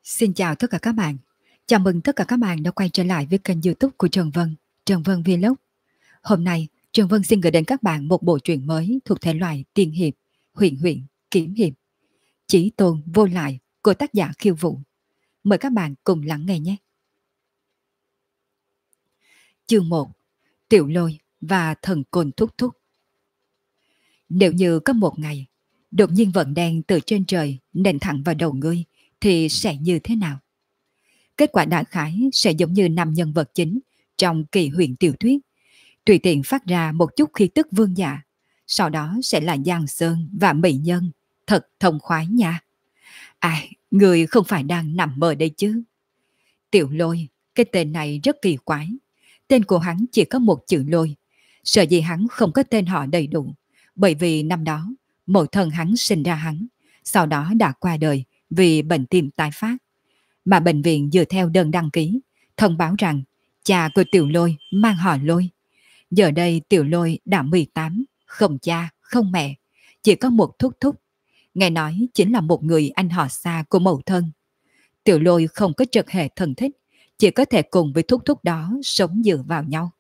Xin chào tất cả các bạn. Chào mừng tất cả các bạn đã quay trở lại với kênh YouTube của Trần Vân, Trần Vân Vlog. Hôm nay, Trần Vân xin gửi đến các bạn một bộ truyện mới thuộc thể loại tiên hiệp, huyền huyễn, kiếm hiệp, Chí Tôn Vô Lại của tác giả Khiêu Vũ. Mời các bạn cùng lắng nghe nhé. Chương 1: Tiểu Lôi và Thần Côn Thúc Thúc. Nếu như có một ngày, đột nhiên vận đen từ trên trời nện thẳng vào đầu ngươi, thì sẽ như thế nào? Kết quả đại khái sẽ giống như năm nhân vật chính trong kỳ huyền tiểu thuyết, tùy tiện phát ra một chút khí tức vương giả, sau đó sẽ là Giang Sơn và Mỹ Nhân, thật thông khoái nha. Ai, người không phải đang nằm mơ đây chứ? Tiểu Lôi, cái tên này rất kỳ quái. Tên của hắn chỉ có một chữ Lôi. Sợ gì hắn không có tên họ đầy đủ, bởi vì năm đó mẫu thân hắn sinh ra hắn, sau đó đã qua đời vì bệnh tim tái phát. Mà bệnh viện dựa theo đơn đăng ký, thông báo rằng cha của Tiểu Lôi mang họ Lôi. Giờ đây Tiểu Lôi đã 18, không cha, không mẹ, chỉ có một thúc thúc. Nghe nói chính là một người anh họ xa của mẫu thân. Tiểu Lôi không có trực hệ thân thích, chỉ có thể cùng với thúc thúc đó sống dựa vào nhau.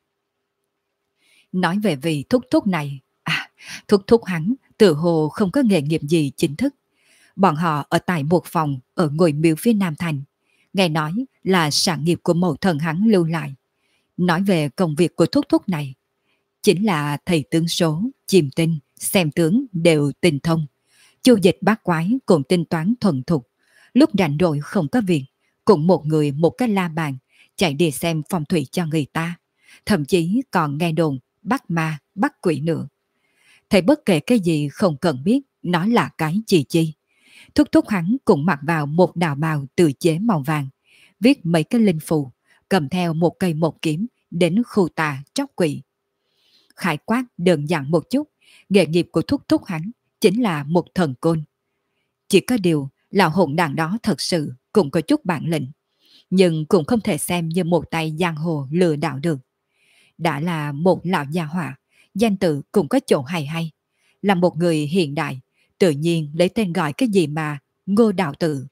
Nói về vị thúc thúc này, thúc thúc hắn tự hồ không có nghề nghiệp gì chính thức. Bọn họ ở tại một phòng ở ngôi miếu phía Nam Thành. Nghe nói là sản nghiệp của mẫu thần hắn lưu lại. Nói về công việc của thúc thúc này, chính là thầy tướng số, chiêm tinh, xem tướng đều tinh thông. Chu dịch bát quái cũng tính toán thuần thục. Lúc rảnh rỗi không có việc, cũng một người một cái la bàn, chạy đi xem phong thủy cho người ta. Thậm chí còn nghe đồn bắt ma, bắt quỷ nữa. Thầy bất kể cái gì không cần biết, nó là cái gì chi. Thúc thúc hắn cũng mặc vào một đạo bào tự chế màu vàng, viết mấy cái linh phù, cầm theo một cây một kiếm đến khu tà tróc quỷ. Khải quát đơn giản một chút, nghề nghiệp của thúc thúc hắn chính là một thần côn. Chỉ có điều lão hỗn đàn đó thật sự cũng có chút bản lĩnh, nhưng cũng không thể xem như một tay giang hồ lừa đảo được. Đã là một lão gia hỏa, danh tự cũng có chỗ hay hay, là một người hiện đại, tự nhiên lấy tên gọi cái gì mà Ngô Đạo Tự.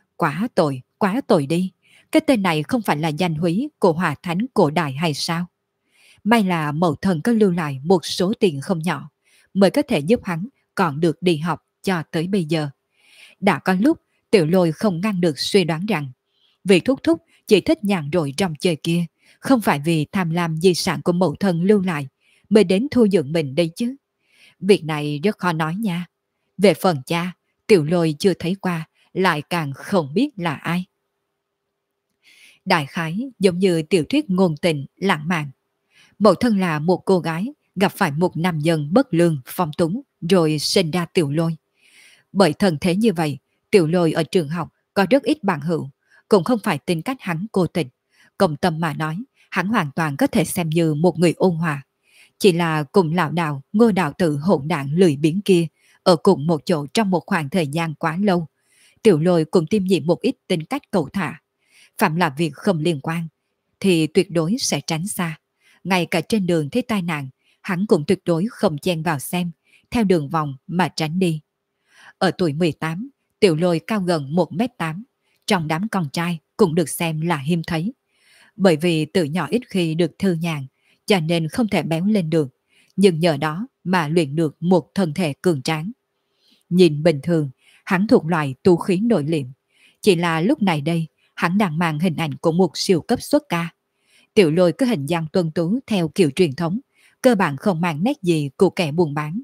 Quá tội đi. Cái tên này không phải là danh húy của Hòa Thánh cổ đại hay sao? May là mẫu thần có lưu lại một số tiền không nhỏ, mới có thể giúp hắn còn được đi học cho tới bây giờ. Đã có lúc Tiểu Lôi không ngăn được suy đoán rằng vị thúc thúc chỉ thích nhàn rỗi trong chơi kia, không phải vì tham lam di sản của mẫu thần lưu lại mới đến thu dưỡng mình đây chứ. Việc này rất khó nói nha. Về phần cha, Tiểu Lôi chưa thấy qua, lại càng không biết là ai. Đại khái giống như tiểu thuyết ngôn tình, lãng mạn. Mẫu thân là một cô gái gặp phải một nam nhân bất lương, phong túng, rồi sinh ra Tiểu Lôi. Bởi thân thế như vậy, Tiểu Lôi ở trường học có rất ít bạn hữu, cũng không phải tính cách hắn cô tình. Công tâm mà nói, hắn hoàn toàn có thể xem như một người ôn hòa. Chỉ là cùng lão đạo Ngô Đạo Tự hỗn đảng lười biếng kia ở cùng một chỗ trong một khoảng thời gian quá lâu. Tiểu Lôi cũng tiêm nhiễm một ít tính cách cầu thả. Phạm là việc không liên quan thì tuyệt đối sẽ tránh xa. Ngay cả trên đường thấy tai nạn, hắn cũng tuyệt đối không chen vào xem, theo đường vòng mà tránh đi. Ở tuổi 18, Tiểu Lôi cao gần 1m8, trong đám con trai cũng được xem là hiếm thấy. Bởi vì từ nhỏ ít khi được thư nhàn, cho nên không thể béo lên được, nhưng nhờ đó mà luyện được một thân thể cường tráng. Nhìn bình thường, hắn thuộc loại tu khí nội liệm, chỉ là lúc này đây, hắn đang mang hình ảnh của một siêu cấp xuất ca. Tiểu Lôi có hình dạng tuân tú theo kiểu truyền thống, cơ bản không mang nét gì của kẻ buôn bán.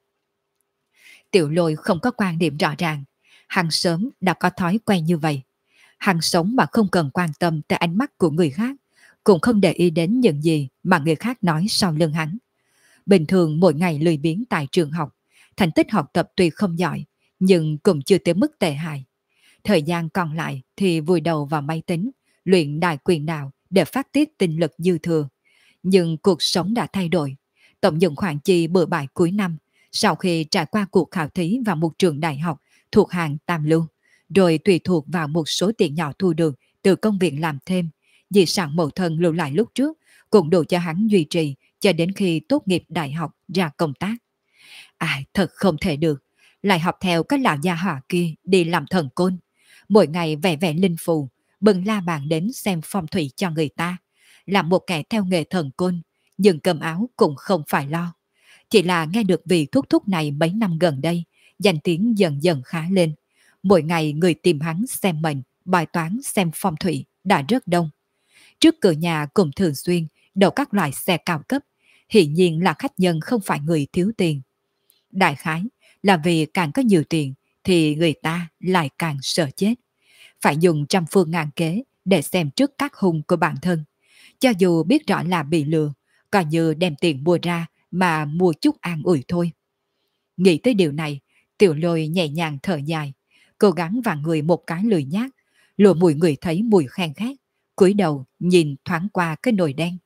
Tiểu Lôi không có quan điểm rõ ràng, hắn sớm đã có thói quen như vậy. Hắn sống mà không cần quan tâm tới ánh mắt của người khác, cũng không để ý đến những gì mà người khác nói sau lưng hắn. Bình thường mỗi ngày lười biếng tại trường học, thành tích học tập tuy không giỏi, nhưng cũng chưa tới mức tệ hại. Thời gian còn lại thì vùi đầu vào máy tính, luyện đại quyền đạo để phát tiết tinh lực dư thừa. Nhưng cuộc sống đã thay đổi. Tổng dụng khoản chi bừa bãi cuối năm, sau khi trải qua cuộc khảo thí vào một trường đại học thuộc hàng tam lưu, rồi tùy thuộc vào một số tiền nhỏ thu được từ công việc làm thêm, di sản mẫu thân lưu lại lúc trước cũng đủ cho hắn duy trì cho đến khi tốt nghiệp đại học ra công tác. Thật không thể được, lại học theo các lão gia hỏa kia đi làm thần côn. mỗi ngày vẽ vẽ linh phù, bưng la bàn đến xem phong thủy cho người ta. Là một kẻ theo nghề thần côn, nhưng cơm áo cũng không phải lo. Chỉ là nghe được vị thúc thúc này mấy năm gần đây, danh tiếng dần dần khá lên. Mỗi ngày người tìm hắn xem mệnh, bài toán xem phong thủy đã rất đông. Trước cửa nhà cũng thường xuyên đậu các loại xe cao cấp, hiển nhiên là khách nhân không phải người thiếu tiền. Đại khái là vì càng có nhiều tiền thì người ta lại càng sợ chết. Phải dùng trăm phương ngàn kế để xem trước các hung của bản thân. Cho dù biết rõ là bị lừa, coi như đem tiền mua ra mà mua chút an ủi thôi. Nghĩ tới điều này, Tiểu Lôi nhẹ nhàng thở dài, cố gắng vặn người một cái lười nhác, lùa mùi người thấy mùi khen khét, cúi đầu nhìn thoáng qua cái nồi đen.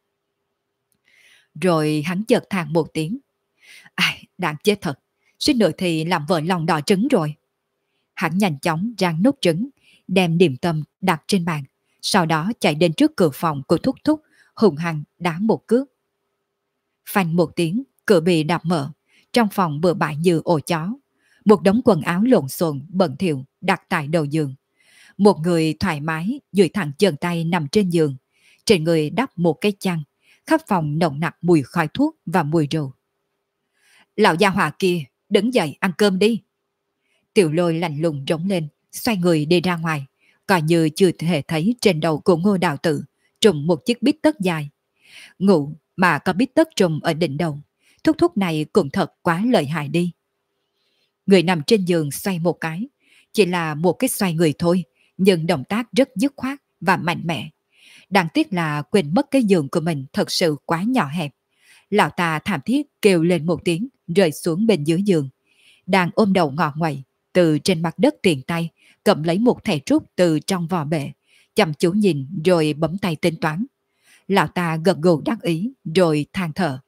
Rồi hắn chợt than một tiếng. Ai, đáng chết thật, suýt nữa thì làm vợ lòng đỏ trứng rồi. Hắn nhanh chóng rang nút trứng, đem điểm tâm đặt trên bàn, sau đó chạy đến trước cửa phòng của Thúc Thúc, hùng hăng đá một cước. Phanh một tiếng, cửa bị đạp mở, trong phòng bừa bãi như ổ chó. Một đống quần áo lộn xộn bẩn thỉu đặt tại đầu giường. Một người thoải mái duỗi thẳng chân tay nằm trên giường, trên người đắp một cái chăn, khắp phòng nồng nặc mùi khói thuốc và mùi rượu. Lão gia hỏa kia, đứng dậy ăn cơm đi. Tiểu Lôi lạnh lùng rống lên, xoay người đi ra ngoài, coi như chưa thể thấy trên đầu của Ngô Đạo Tử trùm một chiếc bít tất dài. Ngủ mà có bít tất trùm ở đỉnh đầu, Thúc Thúc này cũng thật quá lợi hại đi. Người nằm trên giường xoay một cái, chỉ là một cái xoay người thôi, nhưng động tác rất dứt khoát và mạnh mẽ. Đáng tiếc là quên mất cái giường của mình thật sự quá nhỏ hẹp. Lão ta thảm thiết kêu lên một tiếng, rơi xuống bên dưới giường. Đang ôm đầu ngọ nguậy, từ trên mặt đất tiền tay, cầm lấy một thẻ trúc từ trong vò bể, chăm chú nhìn rồi bấm tay tính toán. Lão ta gật gù đắc ý, rồi than thở.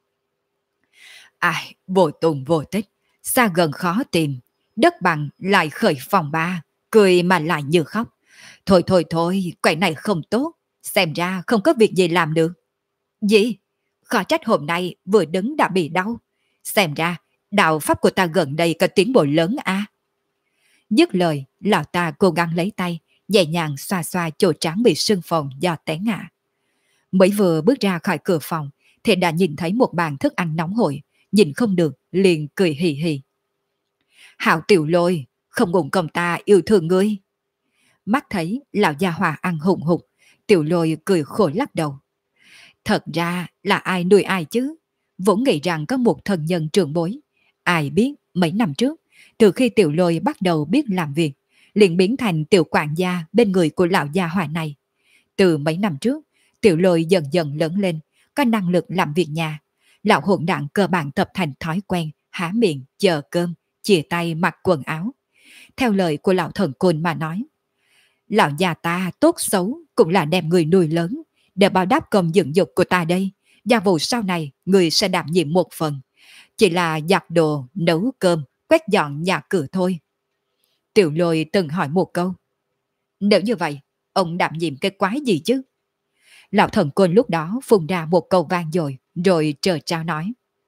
Ai, vô tùng vô tích, xa gần khó tìm, đất bằng lại khởi phòng ba, cười mà lại như khóc. Thôi thôi thôi, quậy này không tốt, xem ra không có việc gì làm được. Gì? Khó trách hôm nay vừa đứng đã bị đau. Xem ra, đạo pháp của ta gần đây có tiến bộ lớn à? Dứt lời, lão ta cố gắng lấy tay, nhẹ nhàng xoa xoa chỗ trán bị sưng phồng do té ngã. Mới vừa bước ra khỏi cửa phòng, thì đã nhìn thấy một bàn thức ăn nóng hổi, nhìn không được, liền cười hì hì. Hảo Tiểu Lôi, không ngùng công ta yêu thương ngươi. Mắt thấy lão gia hòa ăn hùng hục, Tiểu Lôi cười khổ lắc đầu. Thật ra là ai nuôi ai chứ? Vốn nghĩ rằng có một thần nhân trưởng bối. Ai biết mấy năm trước, từ khi Tiểu Lôi bắt đầu biết làm việc, liền biến thành tiểu quản gia bên người của lão gia hòa này. Từ mấy năm trước, Tiểu Lôi dần dần lớn lên, có năng lực làm việc nhà. Lão hỗn đản cơ bản tập thành thói quen, há miệng, chờ cơm, chìa tay mặc quần áo. Theo lời của lão thần côn mà nói, lão già ta tốt xấu cũng là đem người nuôi lớn, để báo đáp công dựng dục của ta đây. Gia vụ sau này người sẽ đảm nhiệm một phần, chỉ là giặt đồ, nấu cơm, quét dọn nhà cửa thôi. Tiểu Lôi từng hỏi một câu, nếu như vậy, ông đảm nhiệm cái quái gì chứ? Lão thần côn lúc đó phun ra một câu vang dội, rồi trờ trao nói,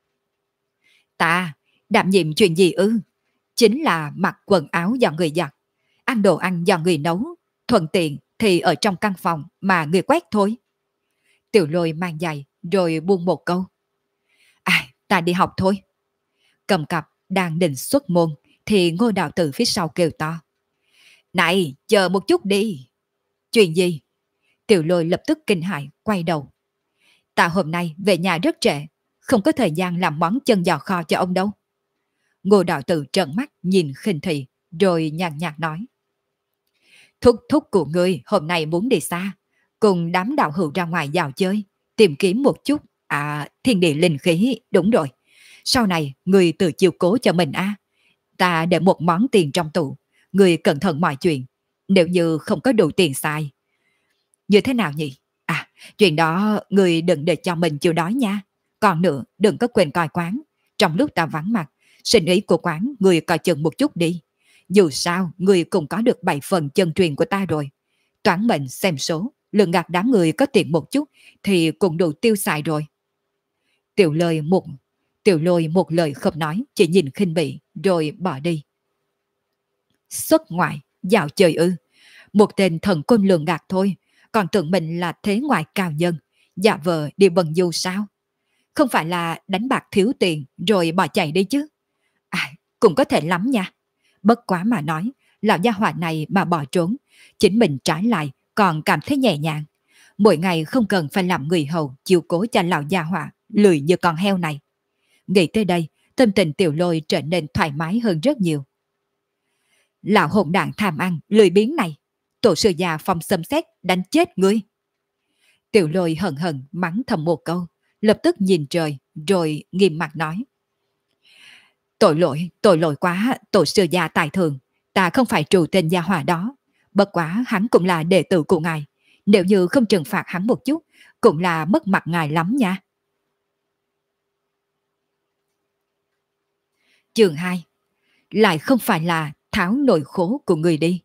ta đảm nhiệm chuyện gì ư? Chính là mặc quần áo do người giặt, ăn đồ ăn do người nấu, thuận tiện thì ở trong căn phòng mà người quét thôi. Tiểu Lôi mang giày rồi buông một câu, ta đi học thôi. Cầm cặp đang định xuất môn thì Ngô Đạo Tử phía sau kêu to, này, chờ một chút đi. Chuyện gì? Tiểu Lôi lập tức kinh hãi quay đầu. Ta hôm nay về nhà rất trễ, không có thời gian làm món chân giò kho cho ông đâu. Ngô Đạo Tử trợn mắt nhìn khinh thị, rồi nhàn nhạt nói, thúc thúc của ngươi hôm nay muốn đi xa, cùng đám đạo hữu ra ngoài dạo chơi, tìm kiếm một chút, thiên địa linh khí, đúng rồi. Sau này, ngươi tự chiều cố cho mình a. Ta để một món tiền trong tủ, ngươi cẩn thận mọi chuyện, nếu như không có đủ tiền xài. Như thế nào nhỉ? Chuyện đó ngươi đừng để cho mình chịu đói nha. Còn nữa, đừng có quên coi quán. Trong lúc ta vắng mặt, sinh ý của quán ngươi coi chừng một chút đi. Dù sao, ngươi cũng có được 7 phần chân truyền của ta rồi. Toán mệnh xem số, lượng gạt đám người có tiền một chút thì cũng đủ tiêu xài rồi. Tiểu Lôi một lời không nói, chỉ nhìn khinh bỉ rồi bỏ đi. Xuất ngoại, Dạo chơi ư? Một tên thần côn lường gạt thôi, còn tưởng mình là thế ngoại cao nhân, giả vờ đi bần du sao? Không phải là đánh bạc thiếu tiền rồi bỏ chạy đi chứ? À, cũng có thể lắm nha. Bất quá mà nói, lão gia hỏa này mà bỏ trốn, chính mình trái lại còn cảm thấy nhẹ nhàng. Mỗi ngày không cần phải làm người hầu chiều cố cho lão gia hỏa, lười như con heo này. Nghĩ tới đây, tâm tình Tiểu Lôi trở nên thoải mái hơn rất nhiều. Lão hỗn đản tham ăn, lười biếng này, tổ sư già phong xâm xét đánh chết ngươi. Tiểu Lôi hận hận mắng thầm một câu, lập tức nhìn trời rồi nghiêm mặt nói. Tội lỗi quá, tổ sư già tài thường, ta không phải trù tên gia hỏa đó. Bất quá hắn cũng là đệ tử của ngài, nếu như không trừng phạt hắn một chút, cũng là mất mặt ngài lắm nha. Chương 2. Lại không phải là tháo nỗi khổ của người đi.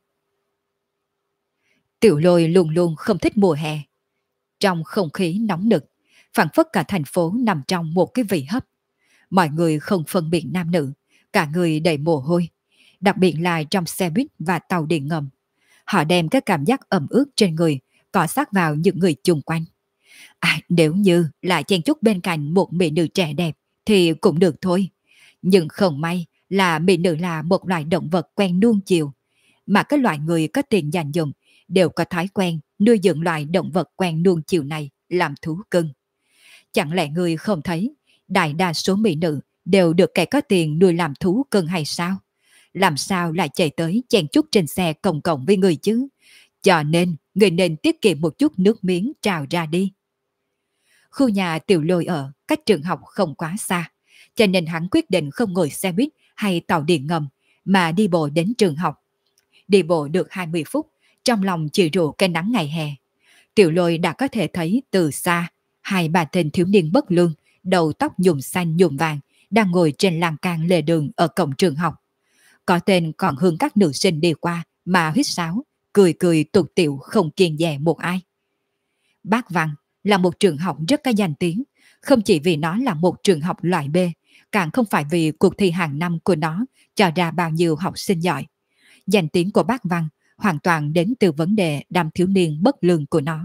Tiểu Lôi luôn luôn không thích mùa hè. Trong không khí nóng nực, phảng phất cả thành phố nằm trong một cái vị hấp. Mọi người không phân biệt nam nữ, cả người đầy mồ hôi, đặc biệt là trong xe buýt và tàu điện ngầm. Họ đem cái cảm giác ẩm ướt trên người cọ sát vào những người chung quanh. Nếu như là chen chúc bên cạnh một mỹ nữ trẻ đẹp thì cũng được thôi. Nhưng không may là mỹ nữ là một loại động vật quen nuông chiều, mà các loại người có tiền dành dụm đều có thói quen nuôi dưỡng loại động vật quen nuông chiều này làm thú cưng. Chẳng lẽ người không thấy đại đa số mỹ nữ đều được kẻ có tiền nuôi làm thú cưng hay sao? Làm sao lại chạy tới chen chúc trên xe công cộng với người chứ? Cho nên người nên tiết kiệm một chút nước miếng trào ra đi. Khu nhà Tiểu Lôi ở cách trường học không quá xa, cho nên hắn quyết định không ngồi xe buýt hay tàu điện ngầm mà đi bộ đến trường học. Đi bộ được 20 phút, trong lòng chịu rủ cái nắng ngày hè. Tiểu Lôi đã có thể thấy từ xa hai bà tên thiếu niên bất lương, đầu tóc nhuộm xanh nhuộm vàng, đang ngồi trên lan can lề đường ở cổng trường học. Có tên còn hướng các nữ sinh đi qua mà huýt sáo, cười cười tục tiểu không kiêng dè một ai. Bác Văn là một trường học rất có danh tiếng, không chỉ vì nó là một trường học loại B, càng không phải vì cuộc thi hàng năm của nó cho ra bao nhiêu học sinh giỏi. Danh tiếng của bác Văn hoàn toàn đến từ vấn đề đám thiếu niên bất lương của nó.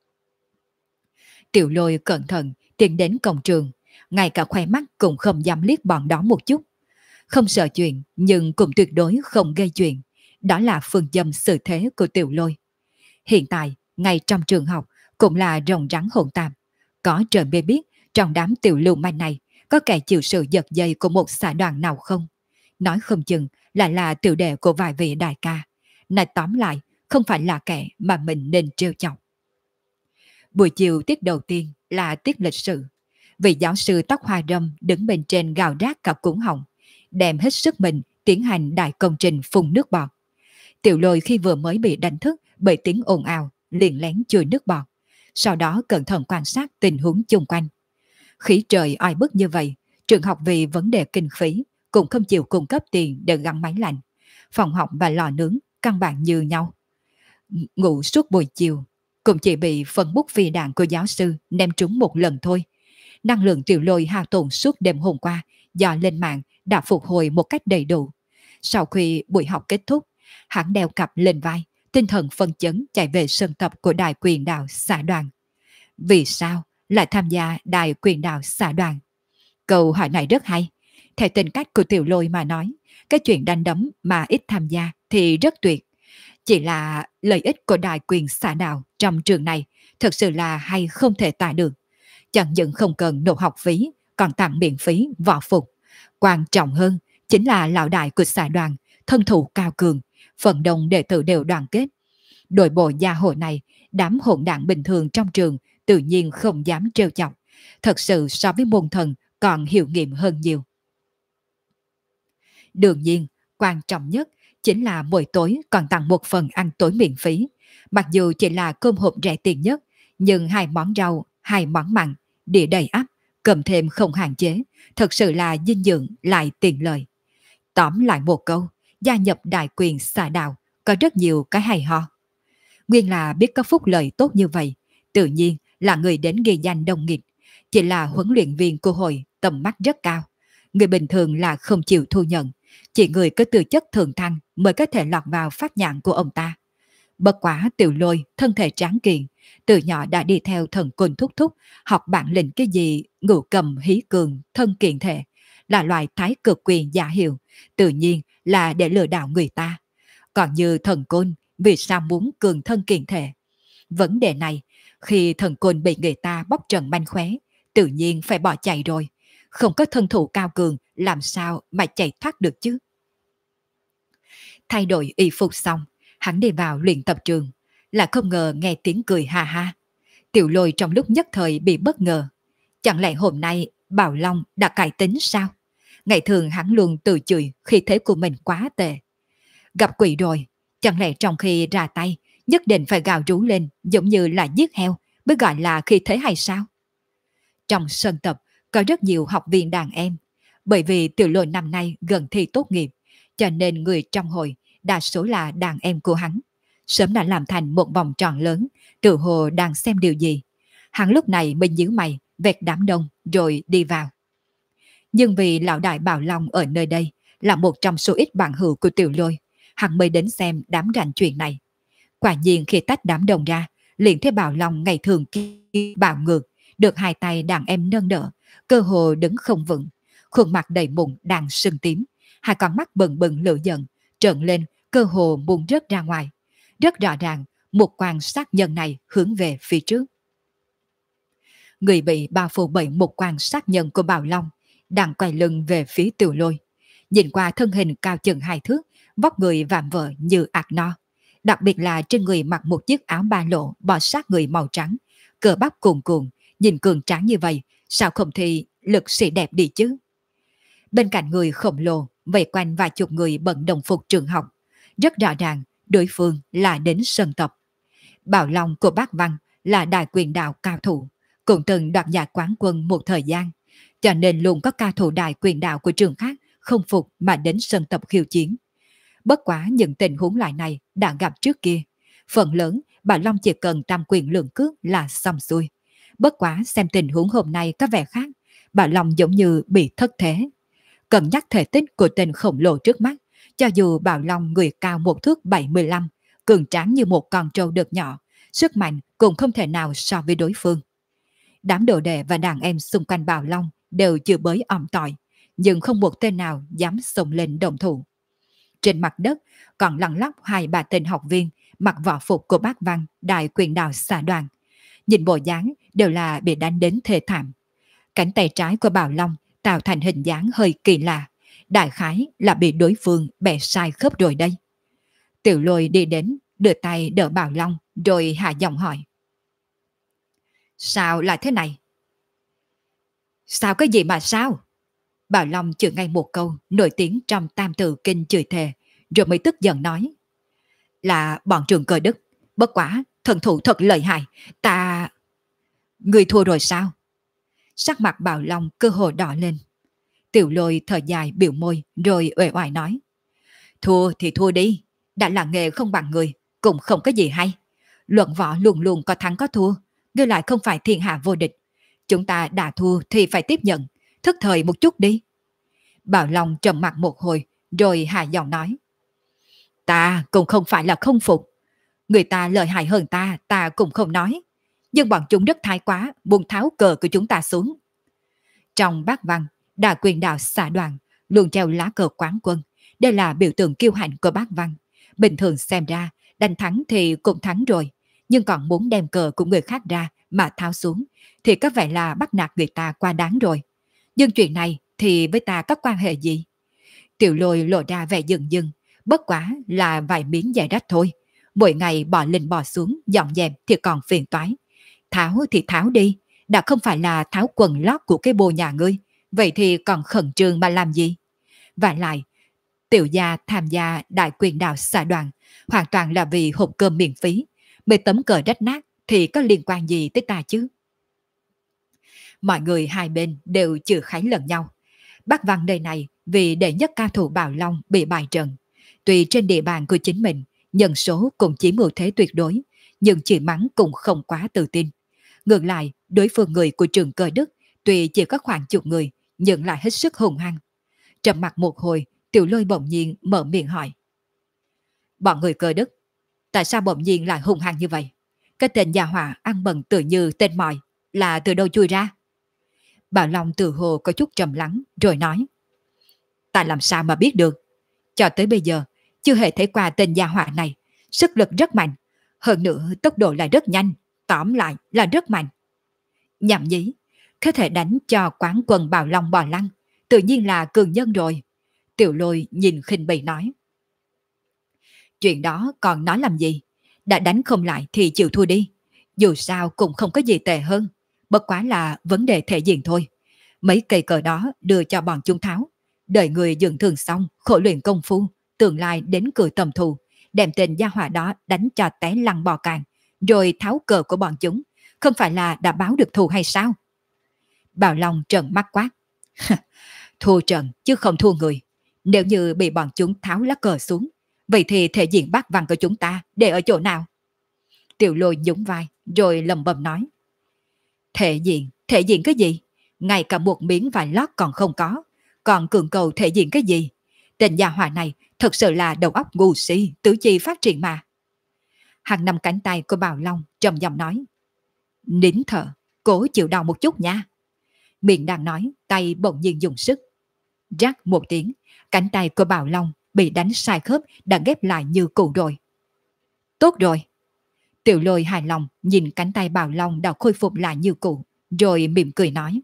Tiểu Lôi cẩn thận tiến đến cổng trường, ngay cả khóe mắt cũng không dám liếc bọn đó một chút. Không sợ chuyện nhưng cũng tuyệt đối không gây chuyện. Đó là phương châm xử thế của Tiểu Lôi. Hiện tại, ngay trong trường học cũng là rồng rắn hỗn tạp. Có trời mới biết trong đám tiểu lưu manh này có kẻ chịu sự giật dây của một xã đoàn nào không. Nói không chừng là tiểu đệ của vài vị đại ca. Nói tóm lại, không phải là kẻ mà mình nên trêu chọc. Buổi chiều tiết đầu tiên là tiết lịch sử. Vị giáo sư tóc hoa râm đứng bên trên gào rác cả cuống họng, đem hết sức mình tiến hành đại công trình phun nước bọt. Tiểu Lôi khi vừa mới bị đánh thức bởi tiếng ồn ào, liền lén chui nước bọt, sau đó cẩn thận quan sát tình huống chung quanh. Khí trời oi bức như vậy, trường học vì vấn đề kinh phí cũng không chịu cung cấp tiền để gắn máy lạnh. Phòng học và lò nướng căn bản như nhau. Ngủ suốt buổi chiều, cũng chỉ bị phần bút phi đạn của giáo sư ném trúng một lần thôi. Năng lượng Tiểu Lôi hao tổn suốt đêm hôm qua do lên mạng đã phục hồi một cách đầy đủ. Sau khi buổi học kết thúc, hắn đeo cặp lên vai, tinh thần phân chấn chạy về sân tập của đài quyền đạo xã đoàn. Vì sao lại tham gia đài quyền đạo xã đoàn? Câu hỏi này rất hay. Theo tính cách của Tiểu Lôi mà nói, cái chuyện đánh đấm mà ít tham gia thì rất tuyệt. Chỉ là lợi ích của đài quyền xã đạo trong trường này thật sự là hay không thể tả được. Chẳng những không cần nộp học phí, còn tặng miễn phí võ phục. Quan trọng hơn chính là lão đại của xã đoàn, thân thủ cao cường, vận động đệ tử đều đoàn kết. Đội bộ gia hội này, đám hỗn đảng bình thường trong trường tự nhiên không dám trêu chọc. Thật sự so với môn thần còn hiệu nghiệm hơn nhiều. Đương nhiên, quan trọng nhất chính là mỗi tối còn tặng một phần ăn tối miễn phí. Mặc dù chỉ là cơm hộp rẻ tiền nhất, nhưng 2 món rau, 2 món mặn, đĩa đầy ắp, cầm thêm không hạn chế, thật sự là dinh dưỡng lại tiện lợi. Tóm lại một câu, gia nhập đại quyền xã đạo có rất nhiều cái hay ho. Nguyên là biết có phúc lợi tốt như vậy, tự nhiên là người đến ghi danh đông nghịt, chỉ là huấn luyện viên của hội tầm mắt rất cao. Người bình thường là không chịu thu nhận, Chỉ người có tư chất thượng thăng mới có thể lọt vào pháp nhãn của ông ta. Bất quá Tiểu Lôi thân thể tráng kiện, từ nhỏ đã đi theo thần côn thúc thúc, học bản lĩnh cái gì ngũ cầm hí cường thân kiện thể, là loại thái cực quyền giả hiệu, tự nhiên là để lừa đảo người ta. Còn như thần côn, vì sao muốn cường thân kiện thể? Vấn đề này, khi thần côn bị người ta bóc trần manh khóe, tự nhiên phải bỏ chạy rồi. Không có thân thủ cao cường, làm sao mà chạy thoát được chứ? Thay đổi y phục xong, hắn đi vào luyện tập trường, là không ngờ nghe tiếng cười ha ha. Tiểu Lôi trong lúc nhất thời bị bất ngờ. Chẳng lẽ hôm nay Bảo Long đã cải tính sao? Ngày thường hắn luôn tự chửi khi thế của mình quá tệ. Gặp quỷ rồi, chẳng lẽ trong khi ra tay nhất định phải gào rú lên giống như là giết heo mới gọi là khi thế hay sao? Trong sân tập có rất nhiều học viên đàn em. Bởi vì Tiểu Lôi năm nay gần thi tốt nghiệp, cho nên người trong hội đa số là đàn em của hắn. Sớm đã làm thành một vòng tròn lớn, tự hồ đang xem điều gì. Hắn lúc này mới nhíu mày, vẹt đám đông rồi đi vào. Nhưng vì lão đại Bảo Long ở nơi đây là một trong số ít bạn hữu của Tiểu Lôi, hắn mới đến xem đám rành chuyện này. Quả nhiên khi tách đám đông ra, liền thấy Bảo Long ngày thường kia bạo ngược, được hai tay đàn em nâng đỡ, cơ hồ đứng không vững, khuôn mặt đầy mụn đang sưng tím, hai con mắt bừng bừng lửa giận, trợn lên, cơ hồ muốn rớt ra ngoài. Rất rõ ràng, một quan sát nhân này hướng về phía trước. Người bị bao phủ bởi một quan sát nhân của Bảo Long, đang quay lưng về phía Tiểu Lôi. Nhìn qua thân hình cao chừng 2 thước, vóc người vạm vỡ như ạc no. Đặc biệt là trên người mặc một chiếc áo ba lỗ bó sát người màu trắng, cơ bắp cuồn cuộn, nhìn cường tráng như vậy, sao không thì lực sĩ đẹp đi chứ? Bên cạnh người khổng lồ, vây quanh vài chục người bận đồng phục trường học. Rất rõ ràng, đối phương là đến sân tập. Bảo Long của bác Văn là đại quyền đạo cao thủ, cũng từng đoạt giải quán quân một thời gian, cho nên luôn có cao thủ đại quyền đạo của trường khác không phục mà đến sân tập khiêu chiến. Bất quá những tình huống loại này đã gặp trước kia. Phần lớn, Bảo Long chỉ cần tam quyền lượng cước là xong xuôi. Bất quá xem tình huống hôm nay có vẻ khác, Bảo Long giống như bị thất thế. Cân nhắc thể tích của tên khổng lồ trước mắt, cho dù Bảo Long người cao 1 thước 75, cường tráng như một con trâu đực nhỏ, sức mạnh cũng không thể nào so với đối phương. Đám đồ đệ và đàn em xung quanh Bảo Long đều chửi bới ỏm tỏi, nhưng không một tên nào dám xông lên đồng thủ. Trên mặt đất còn lăn lóc 2-3 tên học viên mặc võ phục của bác Văn đại quyền đạo xã đoàn. Nhìn bộ dáng đều là bị đánh đến thê thảm. Cánh tay trái của Bảo Long tạo thành hình dáng hơi kỳ lạ, đại khái là bị đối phương bẻ sai khớp rồi đây. Tiểu Lôi đi đến, đưa tay đỡ Bảo Long rồi hạ giọng hỏi. Sao lại thế này? Sao cái gì mà sao? Bảo Long chửi ngay một câu nổi tiếng trong tam tự kinh chửi thề, rồi mới tức giận nói. Là bọn trường Cơ Đức, bất quả, thần thủ thật lợi hại, ta... Người thua rồi sao? Sắc mặt Bảo Long cơ hồ đỏ lên. Tiểu Lôi thở dài biểu môi rồi uể oải nói. Thua thì thua đi, đã là nghề không bằng người, cũng không có gì hay. Luận võ luôn luôn có thắng có thua, ngươi lại không phải thiên hạ vô địch. Chúng ta đã thua thì phải tiếp nhận, thức thời một chút đi. Bảo Long trầm mặt một hồi rồi hạ giọng nói. Ta cũng không phải là không phục. Người ta lợi hại hơn ta cũng không nói. Nhưng bọn chúng rất thái quá, buông tháo cờ của chúng ta xuống. Trong bác Văn, đại quyền đạo xã đoàn luôn treo lá cờ quán quân. Đây là biểu tượng kiêu hãnh của bác Văn. Bình thường xem ra, đánh thắng thì cũng thắng rồi. Nhưng còn muốn đem cờ của người khác ra mà tháo xuống, thì có vẻ là bắt nạt người ta quá đáng rồi. Nhưng chuyện này thì với ta có quan hệ gì? Tiểu Lôi lộ ra vẻ dừng dừng, bất quá là vài miếng giày rách thôi. Mỗi ngày bỏ lên bỏ xuống, dọn dẹp thì còn phiền toái. Tháo thì tháo đi, đã không phải là tháo quần lót của cái bồ nhà ngươi, vậy thì còn khẩn trương mà làm gì? Và lại, tiểu gia tham gia đại quyền đạo xã đoàn hoàn toàn là vì hộp cơm miễn phí, mấy tấm cờ rách nát thì có liên quan gì tới ta chứ? Mọi người hai bên đều chửi khánh lẫn nhau. Bác Văn nơi này vì đệ nhất cao thủ Bảo Long bị bại trận. Tuy trên địa bàn của chính mình, nhân số cũng chiếm ưu thế tuyệt đối, nhưng chỉ mắng cũng không quá tự tin. Ngược lại, đối phương người của trường Cơ Đức tuy chỉ có khoảng chục người, nhưng lại hết sức hùng hăng. Trầm mặt một hồi, Tiểu Lôi bỗng nhiên mở miệng hỏi. Bọn người Cơ Đức, tại sao bỗng nhiên lại hung hăng như vậy? Cái tên gia hỏa ăn bần tự như tên mòi là từ đâu chui ra? Bảo Long từ hồ có chút trầm lắng rồi nói. Ta làm sao mà biết được? Cho tới bây giờ, chưa hề thấy qua tên gia hỏa này. Sức lực rất mạnh. Hơn nữa tốc độ lại rất nhanh. Tóm lại là rất mạnh. Nhảm nhí, có thể đánh cho quán quân Bảo Long bò lăn. Tự nhiên là cường nhân rồi. Tiểu Lôi nhìn khinh bỉ nói. Chuyện đó còn nói làm gì? Đã đánh không lại thì chịu thua đi. Dù sao cũng không có gì tệ hơn. Bất quá là vấn đề thể diện thôi. Mấy cây cờ đó đưa cho bọn chúng tháo. Đợi người dưỡng thương xong, khổ luyện công phu, tương lai đến cười tầm thù, đem tên gia hỏa đó đánh cho té lăn bò càng, rồi tháo cờ của bọn chúng. Không phải là đã báo được thù hay sao? Bảo Long trợn mắt quát. Thua trận chứ không thua người. Nếu như bị bọn chúng tháo lá cờ xuống, vậy thì thể diện bát văn của chúng ta để ở chỗ nào? Tiểu Lôi nhún vai rồi lầm bầm nói. Thể diện cái gì? Ngay cả một miếng vải lót còn không có. Còn cường cầu thể diện cái gì? Tên gia hỏa này thật sự là đầu óc ngu si, tứ chi phát triển mà. Hàng nằm cánh tay của Bảo Long trầm giọng nói. Nín thở, cố chịu đau một chút nha. Miệng đang nói, tay bỗng nhiên dùng sức. Rắc một tiếng, cánh tay của Bảo Long bị đánh sai khớp đã ghép lại như cũ rồi. Tốt rồi. Tiểu Lôi hài lòng nhìn cánh tay Bảo Long đã khôi phục lại như cũ, rồi mỉm cười nói.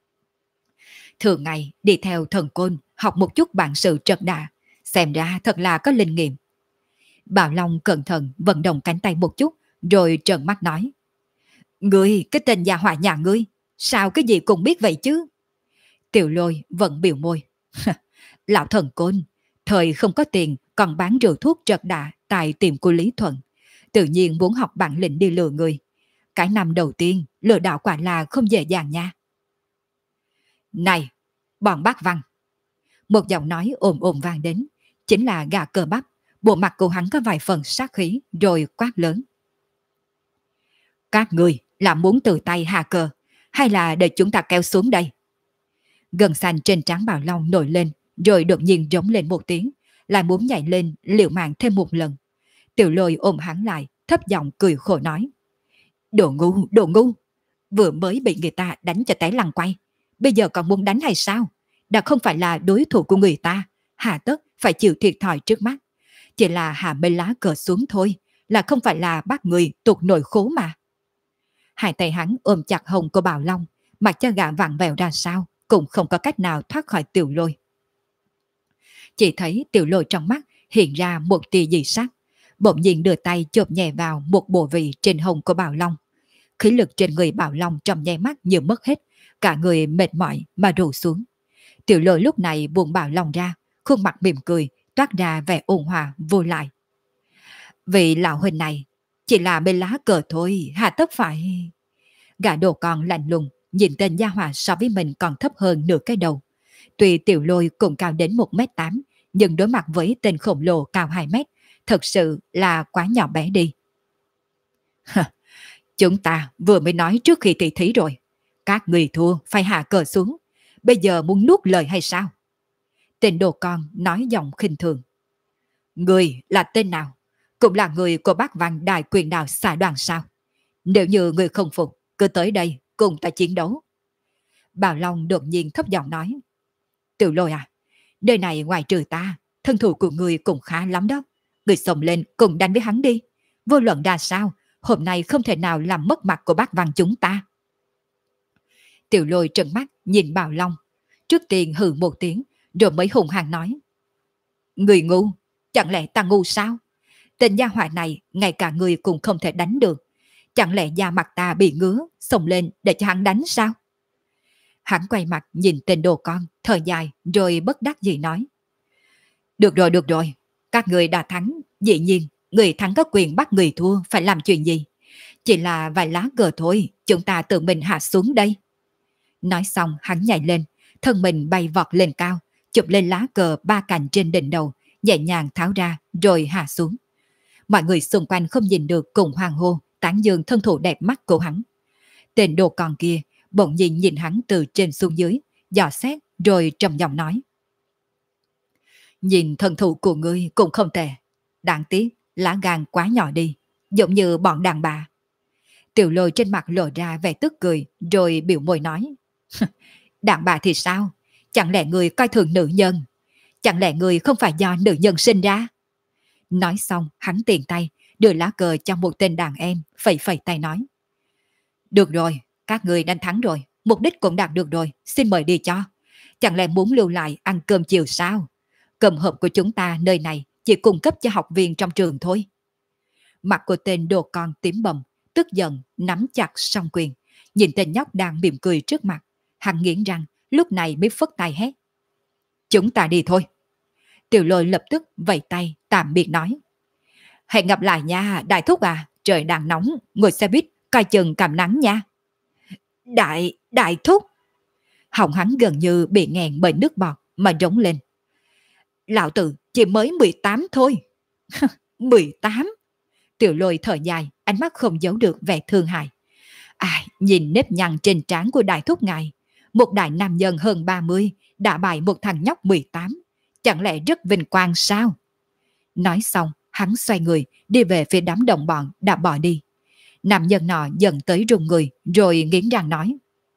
Thường ngày đi theo thần côn học một chút bản sự trật đà, xem ra thật là có linh nghiệm. Bảo Long cẩn thận vận động cánh tay một chút, rồi trợn mắt nói. Ngươi, cái tên gia hỏa nhà ngươi, sao cái gì cũng biết vậy chứ? Tiểu Lôi vẫn biểu môi. Lão thần côn, thời không có tiền còn bán rượu thuốc trật đà tại tiệm của Lý Thuận. Tự nhiên muốn học bản lĩnh đi lừa người. Cái năm đầu tiên, lừa đảo quả là không dễ dàng nha. Này, bọn bác văn. Một giọng nói ồm ồm vang đến, chính là gã Cơ Bắp. Bộ mặt của hắn có vài phần sát khí, rồi quát lớn. Các người là muốn từ tay hạ cờ, hay là để chúng ta kéo xuống đây? Gân xanh trên trán Bảo Long nổi lên, rồi đột nhiên rống lên một tiếng, lại muốn nhảy lên liều mạng thêm một lần. Tiểu Lôi ôm hắn lại, thấp giọng cười khổ nói. Đồ ngu, vừa mới bị người ta đánh cho té lăn quay, bây giờ còn muốn đánh hay sao? Đã không phải là đối thủ của người ta, hà tất phải chịu thiệt thòi trước mắt. Chỉ là hạ mấy lá cờ xuống thôi, là không phải là bắt người tụt nổi khố mà. Hai tay hắn ôm chặt hông của Bảo Long, mặc cho gã vặn vẹo ra sao, cũng không có cách nào thoát khỏi Tiểu Lôi. Chỉ thấy Tiểu Lôi trong mắt hiện ra một tia dị sắc, bỗng nhiên đưa tay chộp nhẹ vào một bộ vị trên hông của Bảo Long. Khí lực trên người Bảo Long trong nháy mắt như mất hết, cả người mệt mỏi mà rủ xuống. Tiểu Lôi lúc này buông Bảo Long ra, khuôn mặt mỉm cười, toát ra vẻ ôn hòa vô lại. Vì lão huynh này chỉ là bên lá cờ thôi, hà tất phải... Gã đồ con lạnh lùng, nhìn tên gia hỏa so với mình còn thấp hơn nửa cái đầu. Tuy Tiểu Lôi cũng cao đến 1m8, nhưng đối mặt với tên khổng lồ cao 2m, thật sự là quá nhỏ bé đi. Chúng ta vừa mới nói trước khi tỷ thí rồi. Các người thua phải hạ cờ xuống. Bây giờ muốn nuốt lời hay sao? Tên đồ con nói giọng khinh thường. Người là tên nào? Cũng là người của bác Văn Đại Quyền Đạo xã đoàn sao? Nếu như người không phục, cứ tới đây cùng ta chiến đấu. Bảo Long đột nhiên thấp giọng nói. Tiểu Lôi à, nơi này ngoài trừ ta, thân thủ của người cũng khá lắm đó. Người xông lên cùng đánh với hắn đi. Vô luận ra sao, hôm nay không thể nào làm mất mặt của bác Văn chúng ta. Tiểu Lôi trợn mắt nhìn Bảo Long, trước tiên hừ một tiếng, rồi mới hùng hăng nói. Người ngu, chẳng lẽ ta ngu sao? Tên gia hỏa này ngay cả người cũng không thể đánh được. Chẳng lẽ da mặt ta bị ngứa, xông lên để cho hắn đánh sao? Hắn quay mặt nhìn tên đồ con, thở dài rồi bất đắc dĩ nói. Được rồi, các người đã thắng, dĩ nhiên, người thắng có quyền bắt người thua phải làm chuyện gì. Chỉ là vài lá cờ thôi, chúng ta tự mình hạ xuống đây. Nói xong hắn nhảy lên, thân mình bay vọt lên cao, chụp lên lá cờ ba cành trên đỉnh đầu, nhẹ nhàng tháo ra rồi hạ xuống. Mọi người xung quanh không nhìn được cùng hoan hô, tán dương thân thủ đẹp mắt của hắn. Tên đồ con kia bỗng nhiên nhìn hắn từ trên xuống dưới, dò xét rồi trầm giọng nói. Nhìn thân thủ của ngươi cũng không tệ. Đáng tiếc, lá gan quá nhỏ đi, giống như bọn đàn bà. Tiểu Lôi trên mặt lộ ra vẻ tức cười, rồi biểu môi nói. Đàn bà thì sao? Chẳng lẽ người coi thường nữ nhân? Chẳng lẽ người không phải do nữ nhân sinh ra? Nói xong, hắn tiền tay, đưa lá cờ cho một tên đàn em, phẩy phẩy tay nói. Được rồi, các người đánh thắng rồi, mục đích cũng đạt được rồi, xin mời đi cho. Chẳng lẽ muốn lưu lại ăn cơm chiều sao? Cơm hộp của chúng ta nơi này chỉ cung cấp cho học viên trong trường thôi. Mặt của tên đồ con tím bầm, tức giận, nắm chặt song quyền, nhìn tên nhóc đang mỉm cười trước mặt. Hắn nghiến răng, lúc này mới phất tay hét. Chúng ta đi thôi. Tiểu Lôi lập tức vẫy tay, tạm biệt nói. Hẹn gặp lại nha, đại thúc à, trời đang nóng, ngồi xe buýt, coi chừng cảm nắng nha. Đại thúc. Họng hắn gần như bị nghẹn bởi nước bọt mà rống lên. Lão tử chỉ mới 18 thôi. 18. Tiểu Lôi thở dài, ánh mắt không giấu được vẻ thương hại. Nhìn nếp nhăn trên trán của đại thúc ngài, một đại nam nhân hơn 30 đã bại một thằng nhóc 18. Chẳng lẽ rất vinh quang sao? Nói xong, hắn xoay người đi về phía đám đồng bọn đã bỏ đi. Nam nhân nọ dần tới run người, rồi nghiến răng nói.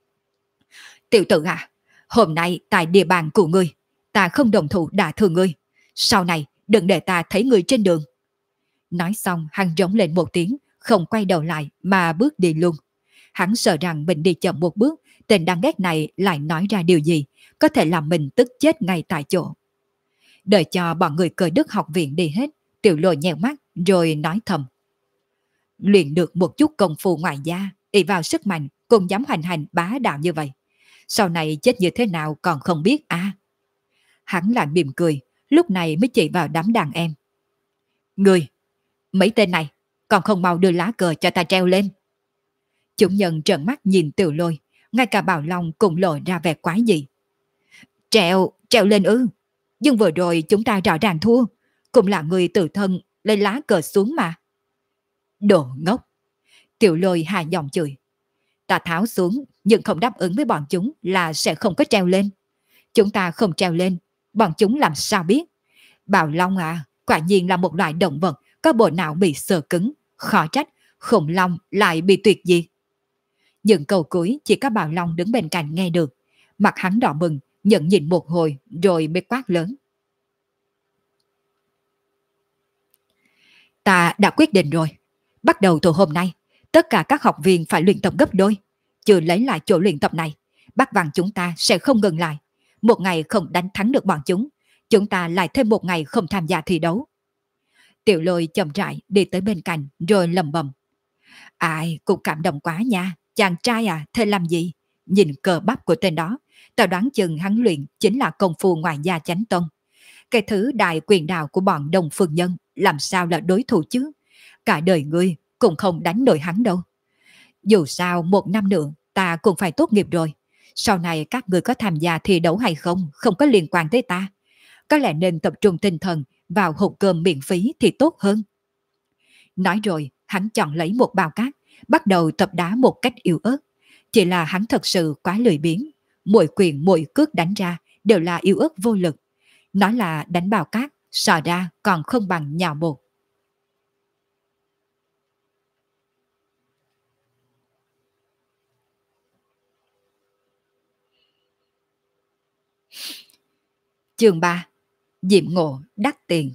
Tiểu tử à, hôm nay tại địa bàn của ngươi, ta không đồng thủ đả thương ngươi. Sau này đừng để ta thấy ngươi trên đường. Nói xong hắn rống lên một tiếng, không quay đầu lại mà bước đi luôn. Hắn sợ rằng mình đi chậm một bước, tên đáng ghét này lại nói ra điều gì, có thể làm mình tức chết ngay tại chỗ. Đợi cho bọn người Cơ Đức học viện đi hết, Tiểu Lôi nheo mắt rồi nói thầm. Luyện được một chút công phu ngoại gia, ỷ vào sức mạnh, cũng dám hoành hành bá đạo như vậy. Sau này chết như thế nào còn không biết à. Hắn lại mỉm cười, lúc này mới chỉ vào đám đàn em. Người, mấy tên này, còn không mau đưa lá cờ cho ta treo lên. Chúng nhân trợn mắt nhìn Tiểu Lôi, ngay cả Bảo Long cũng lộ ra vẻ quái dị. Treo lên ư? Nhưng vừa rồi chúng ta rõ ràng thua, cũng là người tự thân lấy lá cờ xuống mà. Đồ ngốc! Tiểu Lôi hà giọng chửi. Ta tháo xuống, nhưng không đáp ứng với bọn chúng là sẽ không có treo lên. Chúng ta không treo lên, bọn chúng làm sao biết? Bảo Long à, quả nhiên là một loại động vật có bộ não bị sờ cứng, khó trách khủng long lại bị tuyệt diệt. Những câu cuối chỉ có Bảo Long đứng bên cạnh nghe được, mặt hắn đỏ bừng, nhận nhìn một hồi rồi mới quát lớn. Ta đã quyết định rồi, bắt đầu từ hôm nay, tất cả các học viên phải luyện tập gấp đôi. Chưa lấy lại chỗ luyện tập này, Bắc Văn chúng ta sẽ không ngừng lại. Một ngày không đánh thắng được bọn chúng ta lại thêm một ngày không tham gia thi đấu. Tiểu Lôi chậm rãi đi tới bên cạnh rồi lẩm bẩm. Ai cũng cảm động quá nha, chàng trai à, thế làm gì? Nhìn cờ bắp của tên đó, tao đoán chừng hắn luyện chính là công phu ngoại gia chánh tông. Cái thứ đại quyền đạo của bọn Đông Phương Nhân làm sao là đối thủ chứ? Cả đời ngươi cũng không đánh nổi hắn đâu. Dù sao một năm nữa ta cũng phải tốt nghiệp rồi. Sau này các người có tham gia thi đấu hay không có liên quan tới ta. Có lẽ nên tập trung tinh thần vào hộp cơm miễn phí thì tốt hơn. Nói rồi hắn chọn lấy một bao cát, bắt đầu tập đá một cách yếu ớt. Chỉ là hắn thật sự quá lười biếng, mỗi quyền mỗi cước đánh ra đều là yếu ớt vô lực. Nói là đánh bao cát, sợ ra còn không bằng nhào bột. Chương 3. Diệm ngộ đắt tiền.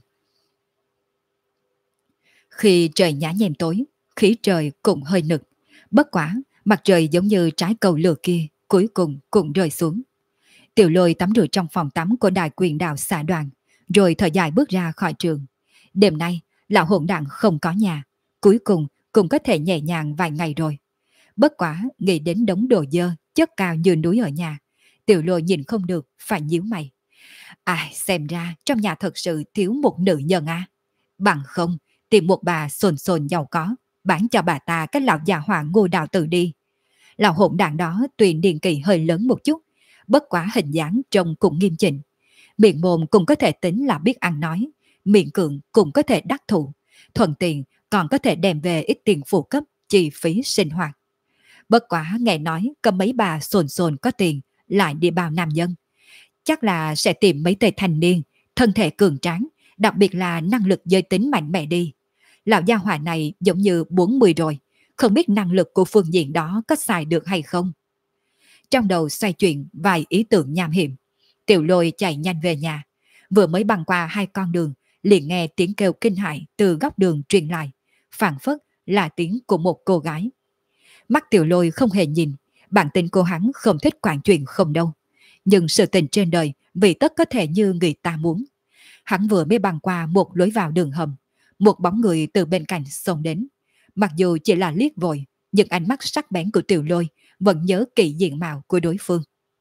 Khi trời nhá nhem tối, khí trời cũng hơi nực. Bất quả, mặt trời giống như trái cầu lửa kia, cuối cùng cũng rơi xuống. Tiểu Lôi tắm rửa trong phòng tắm của Đại Quyền Đạo xã đoàn, rồi thở dài bước ra khỏi trường. Đêm nay, lão hỗn đản không có nhà, cuối cùng cũng có thể nhẹ nhàng vài ngày rồi. Bất quả, nghĩ đến đống đồ dơ, chất cao như núi ở nhà, Tiểu Lôi nhìn không được, phải nhíu mày. Xem ra trong nhà thật sự thiếu một nữ nhân à. Bằng không, tìm một bà sồn sồn giàu có, bán cho bà ta cái lão già hỏa Ngô Đào Tử đi. Lão hỗn đản đó tuy niên kỳ hơi lớn một chút, bất quá hình dáng trông cũng nghiêm chỉnh. Miệng mồm cũng có thể tính là biết ăn nói, miệng cường cũng có thể đắc thủ, thuận tiện còn có thể đem về ít tiền phụ cấp, chi phí sinh hoạt. Bất quá nghe nói có mấy bà sồn sồn có tiền lại đi bao nam nhân. Chắc là sẽ tìm mấy tên thanh niên, thân thể cường tráng, đặc biệt là năng lực giới tính mạnh mẽ đi. Lão gia hỏa này giống như 40 rồi, không biết năng lực của phương diện đó có xài được hay không. Trong đầu xoay chuyển vài ý tưởng nham hiểm, Tiểu Lôi chạy nhanh về nhà. Vừa mới băng qua hai con đường, liền nghe tiếng kêu kinh hãi từ góc đường truyền lại, phảng phất là tiếng của một cô gái. Mắt Tiểu Lôi không hề nhìn, bản tính cô hắn không thích quản chuyện không đâu. Nhưng sự tình trên đời vì tất có thể như người ta muốn. Hắn vừa mới băng qua một lối vào đường hầm, một bóng người từ bên cạnh xông đến. Mặc dù chỉ là liếc vội, nhưng ánh mắt sắc bén của Tiểu Lôi vẫn nhớ kỹ diện mạo của đối phương.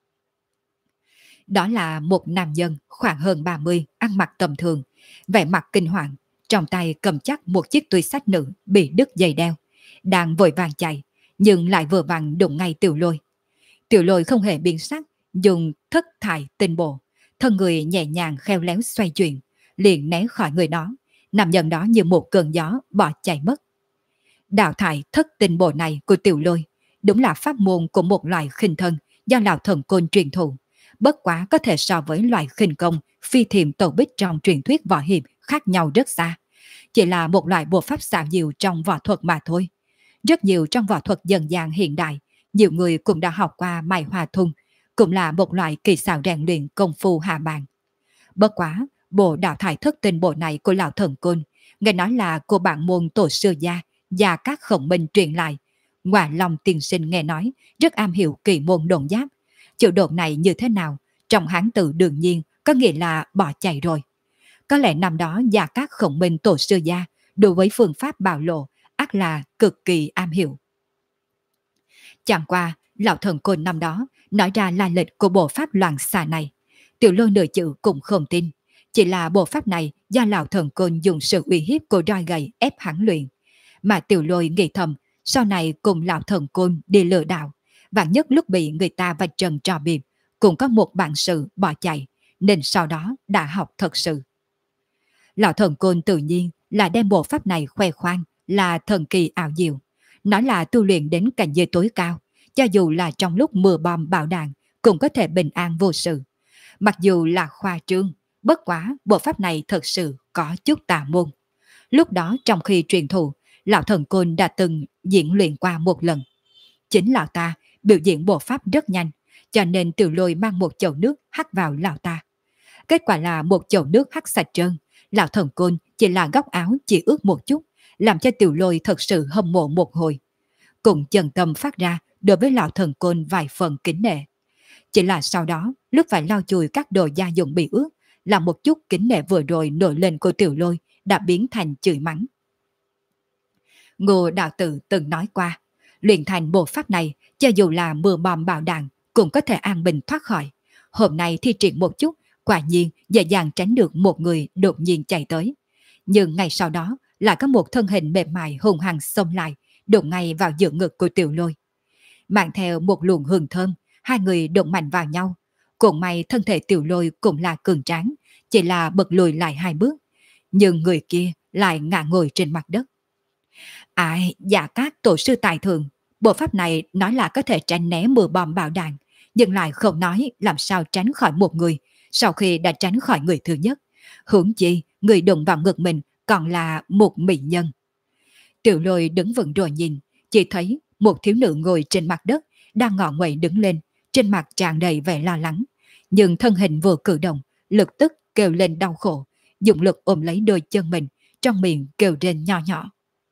Đó là một nam nhân khoảng hơn 30, ăn mặc tầm thường, vẻ mặt kinh hoàng, trong tay cầm chắc một chiếc túi xách nữ bị đứt dây đeo, đang vội vàng chạy, nhưng lại vừa vặn đụng ngay Tiểu Lôi. Tiểu Lôi không hề biến sắc, dùng thất thải tinh bộ, thân người nhẹ nhàng khéo léo xoay chuyển, liền né khỏi người đó, nam nhân đó như một cơn gió bỏ chạy mất. Đạo thải thất tinh bộ này của Tiểu Lôi đúng là pháp môn của một loại khinh thân do lão thần côn truyền thụ, bất quá có thể so với loại khinh công phi thiềm tẩu bích trong truyền thuyết võ hiệp khác nhau rất xa, chỉ là một loại bộ pháp xảo diệu trong võ thuật mà thôi. Rất nhiều trong võ thuật dân gian hiện đại, nhiều người cũng đã học qua mài hòa thung, cũng là một loại kỳ xảo rèn luyện công phu hạ bàn. Bất quá, bộ đạo thải thất tinh bộ này của lão thần côn, nghe nói là của bản môn tổ sư gia và các khổng minh truyền lại. Ngoại Long tiên sinh nghe nói rất am hiểu kỳ môn độn giáp. Chữ độn này như thế nào, trong Hán tự đương nhiên có nghĩa là bỏ chạy rồi. Có lẽ năm đó và các khổng minh tổ sư gia đối với phương pháp bạo lộ ắt là cực kỳ am hiểu. Chẳng qua, lão thần côn năm đó nói ra lai lịch của bộ pháp loạn xạ này. Tiểu Lôi nửa chữ cũng không tin. Chỉ là bộ pháp này do lão thần côn dùng sự uy hiếp của roi gậy ép hắn luyện. Mà Tiểu Lôi nghĩ thầm, sau này cùng lão thần côn đi lừa đảo, vạn nhất lúc bị người ta vạch trần trò bịp, cũng có một bản sự bỏ chạy, nên sau đó đã học thật sự. Lão thần côn tự nhiên là đem bộ pháp này khoe khoang là thần kỳ ảo diệu, nói là tu luyện đến cảnh giới tối cao, cho dù là trong lúc mưa bom bão đạn cũng có thể bình an vô sự. Mặc dù là khoa trương, bất quá bộ pháp này thật sự có chút tà môn. Lúc đó trong khi truyền thụ, lão thần côn đã từng diễn luyện qua một lần. Chính lão ta biểu diễn bộ pháp rất nhanh, cho nên Tiểu Lôi mang một chậu nước hắt vào lão ta. Kết quả là một chậu nước hắt sạch trơn, lão thần côn chỉ là góc áo chỉ ướt một chút, làm cho Tiểu Lôi thật sự hâm mộ một hồi. Cùng chân tâm phát ra đối với lão thần côn vài phần kính nể. Chỉ là sau đó, lúc phải lau chùi các đồ gia dụng bị ướt, là một chút kính nể vừa rồi nổi lên của Tiểu Lôi đã biến thành chửi mắng. Ngô đạo tử từng nói qua, luyện thành bộ pháp này, cho dù là mưa bom bạo đạn cũng có thể an bình thoát khỏi. Hôm nay thi triển một chút, quả nhiên dễ dàng tránh được một người đột nhiên chạy tới. Nhưng ngày sau đó lại có một thân hình mềm mại hùng hăng xông lại, đụng ngay vào giữa ngực của Tiểu Lôi. Mang theo một luồng hương thơm, hai người đụng mạnh vào nhau. Cũng may thân thể Tiểu Lôi cũng là cường tráng, chỉ là bật lùi lại hai bước. Nhưng người kia lại ngã ngồi trên mặt đất. Ai, dạ các tổ sư tài thượng, bộ pháp này nói là có thể tránh né mưa bom bạo đạn, nhưng lại không nói làm sao tránh khỏi một người sau khi đã tránh khỏi người thứ nhất. Huống chi, người đụng vào ngực mình còn là một mỹ nhân. Tiểu Lôi đứng vững rồi nhìn, chỉ thấy một thiếu nữ ngồi trên mặt đất, đang ngọ nguậy đứng lên, trên mặt tràn đầy vẻ lo lắng. Nhưng thân hình vừa cử động, lập tức kêu lên đau khổ, dụng lực ôm lấy đôi chân mình, trong miệng kêu rên nho nhỏ.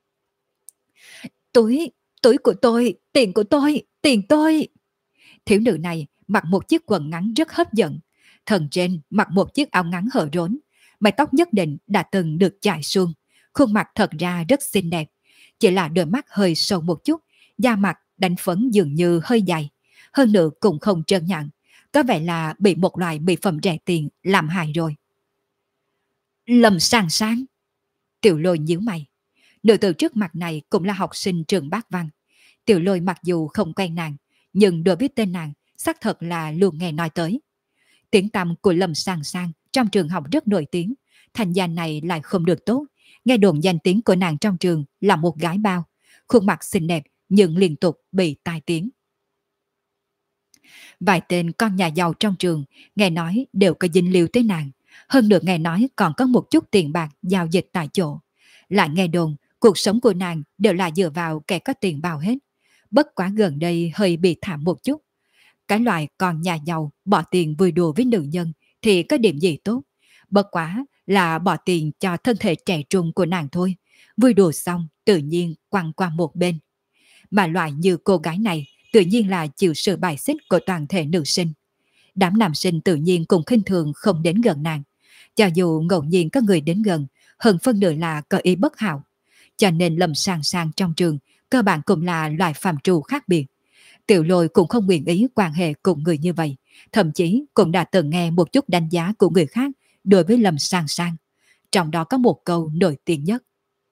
Túi của tôi, tiền của tôi, tiền tôi. Thiếu nữ này mặc một chiếc quần ngắn rất hấp dẫn, thân trên mặc một chiếc áo ngắn hở rốn, mái tóc nhất định đã từng được chải suông, khuôn mặt thật ra rất xinh đẹp, chỉ là đôi mắt hơi sâu một chút, da mặt đánh phấn dường như hơi dày, hơn nữa cũng không trơn nhẵn, có vẻ là bị một loại mỹ phẩm rẻ tiền làm hại rồi. Lâm Sang Sang. Tiểu Lôi nhíu mày. Nữ tử trước mặt này cũng là học sinh trường Bác Văn. Tiểu Lôi mặc dù không quen nàng, nhưng đối với tên nàng xác thật là luôn nghe nói tới. Tiếng tăm của Lâm Sang Sang trong trường học rất nổi tiếng, thành gia này lại không được tốt. Nghe đồn danh tiếng của nàng trong trường là một gái bao, khuôn mặt xinh đẹp nhưng liên tục bị tai tiếng. Vài tên con nhà giàu trong trường nghe nói đều có dính líu tới nàng, Hơn được nghe nói còn có một chút tiền bạc giao dịch tại chỗ. Lại nghe đồn, cuộc sống của nàng đều là dựa vào kẻ có tiền bao hết. Bất quá gần đây hơi bị thảm một chút. Cái loại còn nhà giàu bỏ tiền vui đùa với nữ nhân thì có điểm gì tốt. Bất quá là bỏ tiền cho thân thể trẻ trung của nàng thôi. Vui đùa xong tự nhiên quăng qua một bên. Mà loại như cô gái này tự nhiên là chịu sự bài xích của toàn thể nữ sinh. Đám nam sinh tự nhiên cũng khinh thường không đến gần nàng. Cho dù ngẫu nhiên có người đến gần, hơn phân nửa là có ý bất hảo. Cho nên Lâm Sàng Sàng trong trường cơ bản cũng là loại phàm trù khác biệt. Tiểu Lôi cũng không nguyện ý quan hệ cùng người như vậy, thậm chí cũng đã từng nghe một chút đánh giá của người khác đối với Lâm Sàng Sàng. Trong đó có một câu nổi tiếng nhất.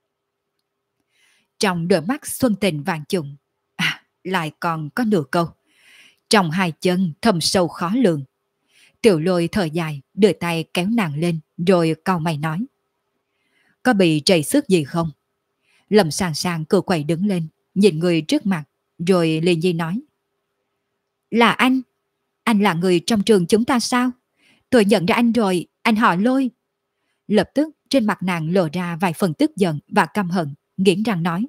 Trong đôi mắt xuân tình vàng trùng, lại còn có nửa câu. Trong hai chân thâm sâu khó lường. Tiểu Lôi thở dài, đưa tay kéo nàng lên, rồi cau mày nói. Có bị trầy xước gì không? Lâm Sàng Sàng cựa quậy đứng lên, nhìn người trước mặt, rồi liền nhi nói. Là anh là người trong trường chúng ta sao? Tôi nhận ra anh rồi, anh họ Lôi. Lập tức trên mặt nàng lộ ra vài phần tức giận và căm hận, nghiến răng nói.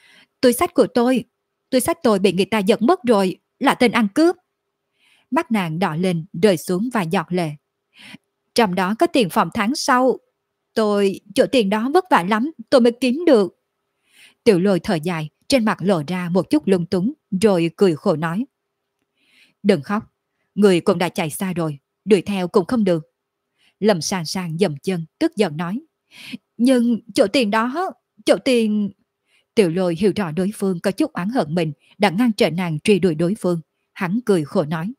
Túi xách tôi bị người ta giật mất rồi, là tên ăn cướp. Mắt nàng đỏ lên rơi xuống vài giọt lệ. Trong đó có tiền phòng tháng sau. Chỗ tiền đó vất vả lắm, tôi mới kiếm được. Tiểu Lôi thở dài, trên mặt lộ ra một chút lung túng, rồi cười khổ nói. Đừng khóc, người cũng đã chạy xa rồi, đuổi theo cũng không được. Lâm Sàng Sàng dậm chân, tức giận nói. Nhưng chỗ tiền... Tiểu Lôi hiểu rõ đối phương có chút oán hận mình đã ngăn trở nàng truy đuổi đối phương. Hắn cười khổ nói.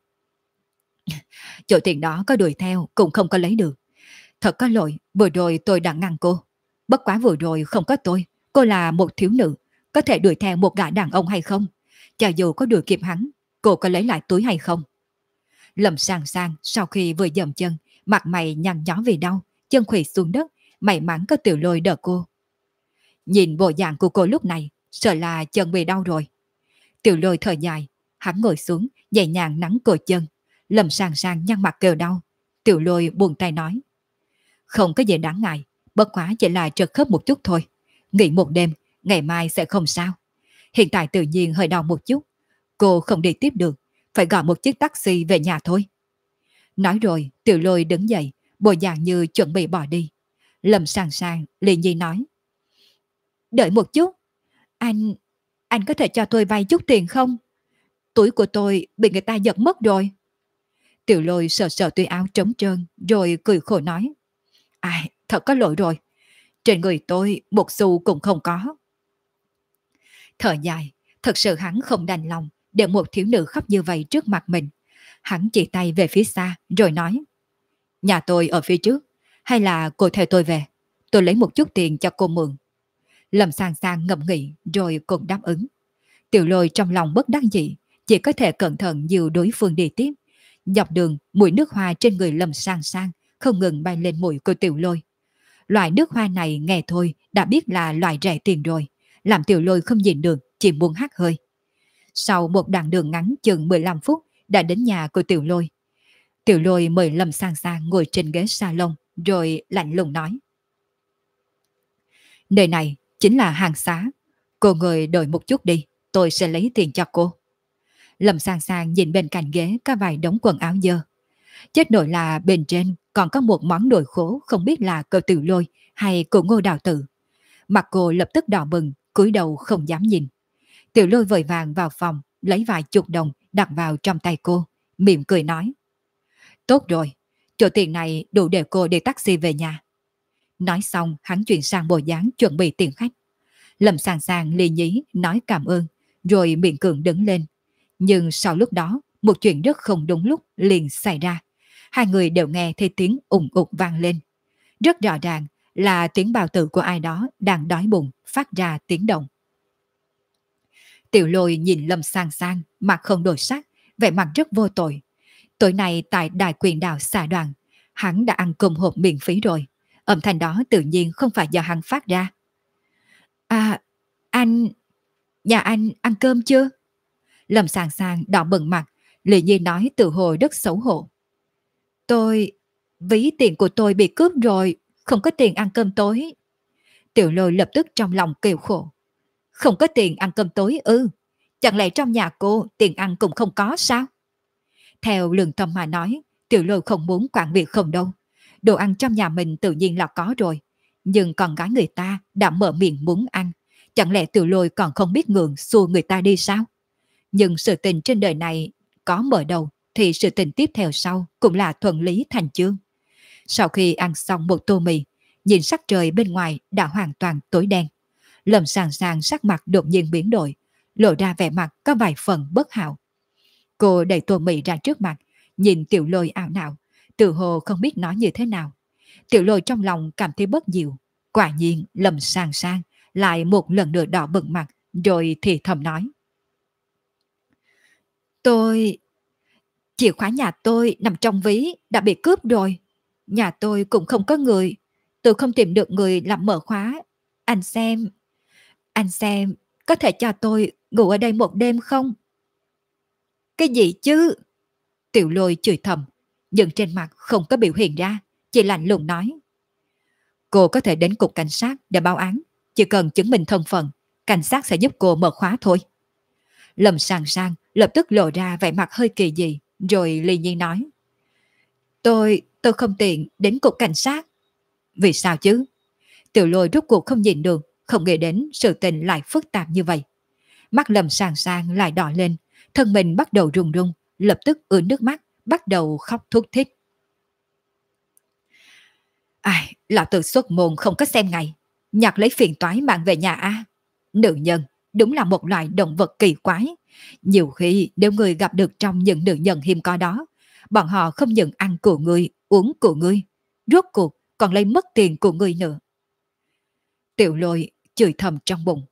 Chỗ tiền đó có đuổi theo cũng không có lấy được. Thật có lỗi, vừa rồi tôi đã ngăn cô. Bất quá vừa rồi không có tôi, cô là một thiếu nữ, có thể đuổi theo một gã đàn ông hay không? Cho dù có đuổi kịp hắn, cô có lấy lại túi hay không? Lâm Sàng Sàng sau khi vừa dậm chân, mặt mày nhăn nhó vì đau, chân khuỵu xuống đất, may mắn có Tiểu Lôi đỡ cô. Nhìn bộ dạng của cô lúc này, sợ là chân bị đau rồi. Tiểu Lôi thở dài, hắn ngồi xuống, nhẹ nhàng nắn cổ chân. Lâm Sàng Sàng nhăn mặt kêu đau. Tiểu Lôi buông tay nói. Không có gì đáng ngại, bất quá chỉ là trật khớp một chút thôi. Nghỉ một đêm, ngày mai sẽ không sao. Hiện tại tự nhiên hơi đau một chút. Cô không đi tiếp được, phải gọi một chiếc taxi về nhà thôi. Nói rồi, Tiểu Lôi đứng dậy, bộ dạng như chuẩn bị bỏ đi. Lâm Sàng Sàng liền nhi nói. Đợi một chút, anh có thể cho tôi vay chút tiền không? Túi của tôi bị người ta giật mất rồi. Tiểu Lôi sờ sờ túi áo trống trơn, rồi cười khổ nói. Ai, thật có lỗi rồi. Trên người tôi một xu cũng không có. Thở dài, thật sự hắn không đành lòng để một thiếu nữ khóc như vậy trước mặt mình. Hắn chỉ tay về phía xa rồi nói. Nhà tôi ở phía trước, hay là cô theo tôi về? Tôi lấy một chút tiền cho cô mượn. Lâm Sàng Sàng ngẫm nghĩ rồi cùng đáp ứng. Tiểu Lôi trong lòng bất đắc dĩ, chỉ có thể cẩn thận dìu đối phương đi tiếp. Dọc đường, mùi nước hoa trên người Lâm Sàng Sàng không ngừng bay lên mũi của Tiểu Lôi. Loại nước hoa này nghe thôi đã biết là loại rẻ tiền rồi, làm Tiểu Lôi không nhịn được, chỉ muốn hắt hơi. Sau một đoạn đường ngắn chừng 15 phút đã đến nhà của Tiểu Lôi. Tiểu Lôi mời Lâm Sàng Sàng ngồi trên ghế salon rồi lạnh lùng nói. Nơi này chính là hàng xá, cô người đợi một chút đi, tôi sẽ lấy tiền cho cô. Lâm Sàng Sàng nhìn bên cạnh ghế có vài đống quần áo dơ. Chết nổi là bên trên còn có một món đồ khố không biết là của Tiểu Lôi hay của Ngô Đào Tử. Mặt cô lập tức đỏ bừng, cúi đầu không dám nhìn. Tiểu Lôi vội vàng vào phòng, lấy vài chục đồng đặt vào trong tay cô, mỉm cười nói. Tốt rồi, chỗ tiền này đủ để cô đi taxi về nhà. Nói xong hắn chuyển sang bộ dáng chuẩn bị tiền khách. Lâm Sàng Sàng lì nhí nói cảm ơn, rồi miệng cường đứng lên. Nhưng sau lúc đó, một chuyện rất không đúng lúc liền xảy ra. Hai người đều nghe thấy tiếng ùng ục vang lên. Rất rõ ràng là tiếng bào tử của ai đó đang đói bụng phát ra tiếng động. Tiểu Lôi nhìn Lâm Sàng Sàng, mặt không đổi sắc, vẻ mặt rất vô tội. Tối nay tại Đài Quyền Đảo Xà Đoàn, hắn đã ăn cơm hộp miễn phí rồi. Âm thanh đó tự nhiên không phải do hắn phát ra. À, nhà anh ăn cơm chưa? Lâm Sàng Sàng đỏ bừng mặt, Lệ Nhi nói từ hồi rất xấu hổ. Ví tiền của tôi bị cướp rồi, không có tiền ăn cơm tối. Tiểu Lôi lập tức trong lòng kêu khổ. Không có tiền ăn cơm tối ư? Chẳng lẽ trong nhà cô tiền ăn cũng không có sao? Theo lương tâm mà nói, Tiểu Lôi không muốn quản việc không đâu. Đồ ăn trong nhà mình tự nhiên là có rồi. Nhưng con gái người ta đã mở miệng muốn ăn. Chẳng lẽ Tiểu Lôi còn không biết ngượng xua người ta đi sao? Nhưng sự tình trên đời này có mở đầu thì sự tình tiếp theo sau cũng là thuận lý thành chương. Sau khi ăn xong một tô mì, nhìn sắc trời bên ngoài đã hoàn toàn tối đen. Lâm Sàng Sàng sắc mặt đột nhiên biến đổi, lộ ra vẻ mặt có vài phần bất hảo. Cô đẩy tô mì ra trước mặt, nhìn Tiểu Lôi ảo não, tự hồ không biết nói như thế nào. Tiểu Lôi trong lòng cảm thấy bất diệu. Quả nhiên Lâm Sàng Sàng lại một lần nữa đỏ bừng mặt, rồi thì thầm nói. Tôi... Chìa khóa nhà tôi nằm trong ví đã bị cướp rồi. Nhà tôi cũng không có người. Tôi không tìm được người làm mở khóa. Anh xem, có thể cho tôi ngủ ở đây một đêm không? Cái gì chứ? Tiểu Lôi chửi thầm, nhưng trên mặt không có biểu hiện ra, chỉ lạnh lùng nói. Cô có thể đến cục cảnh sát để báo án. Chỉ cần chứng minh thân phận, cảnh sát sẽ giúp cô mở khóa thôi. Lâm Sàng Sàng lập tức lộ ra vẻ mặt hơi kỳ dị, rồi Ly Nhi nói. Tôi không tiện đến cục cảnh sát. Vì sao chứ? Tiểu Lôi rốt cuộc không nhìn được, không nghĩ đến sự tình lại phức tạp như vậy. Mắt Lâm Sàng Sàng lại đỏ lên, thân mình bắt đầu run run, lập tức ướt nước mắt, bắt đầu khóc thút thít. Ai, lão tử xuất môn không có xem ngày, nhặt lấy phiền toái mang về nhà a. Nữ nhân đúng là một loài động vật kỳ quái. Nhiều khi nếu người gặp được trong những nữ nhân hiếm có đó, bọn họ không những ăn của người, uống của người, rốt cuộc còn lấy mất tiền của người nữa. Tiểu Lôi chửi thầm trong bụng.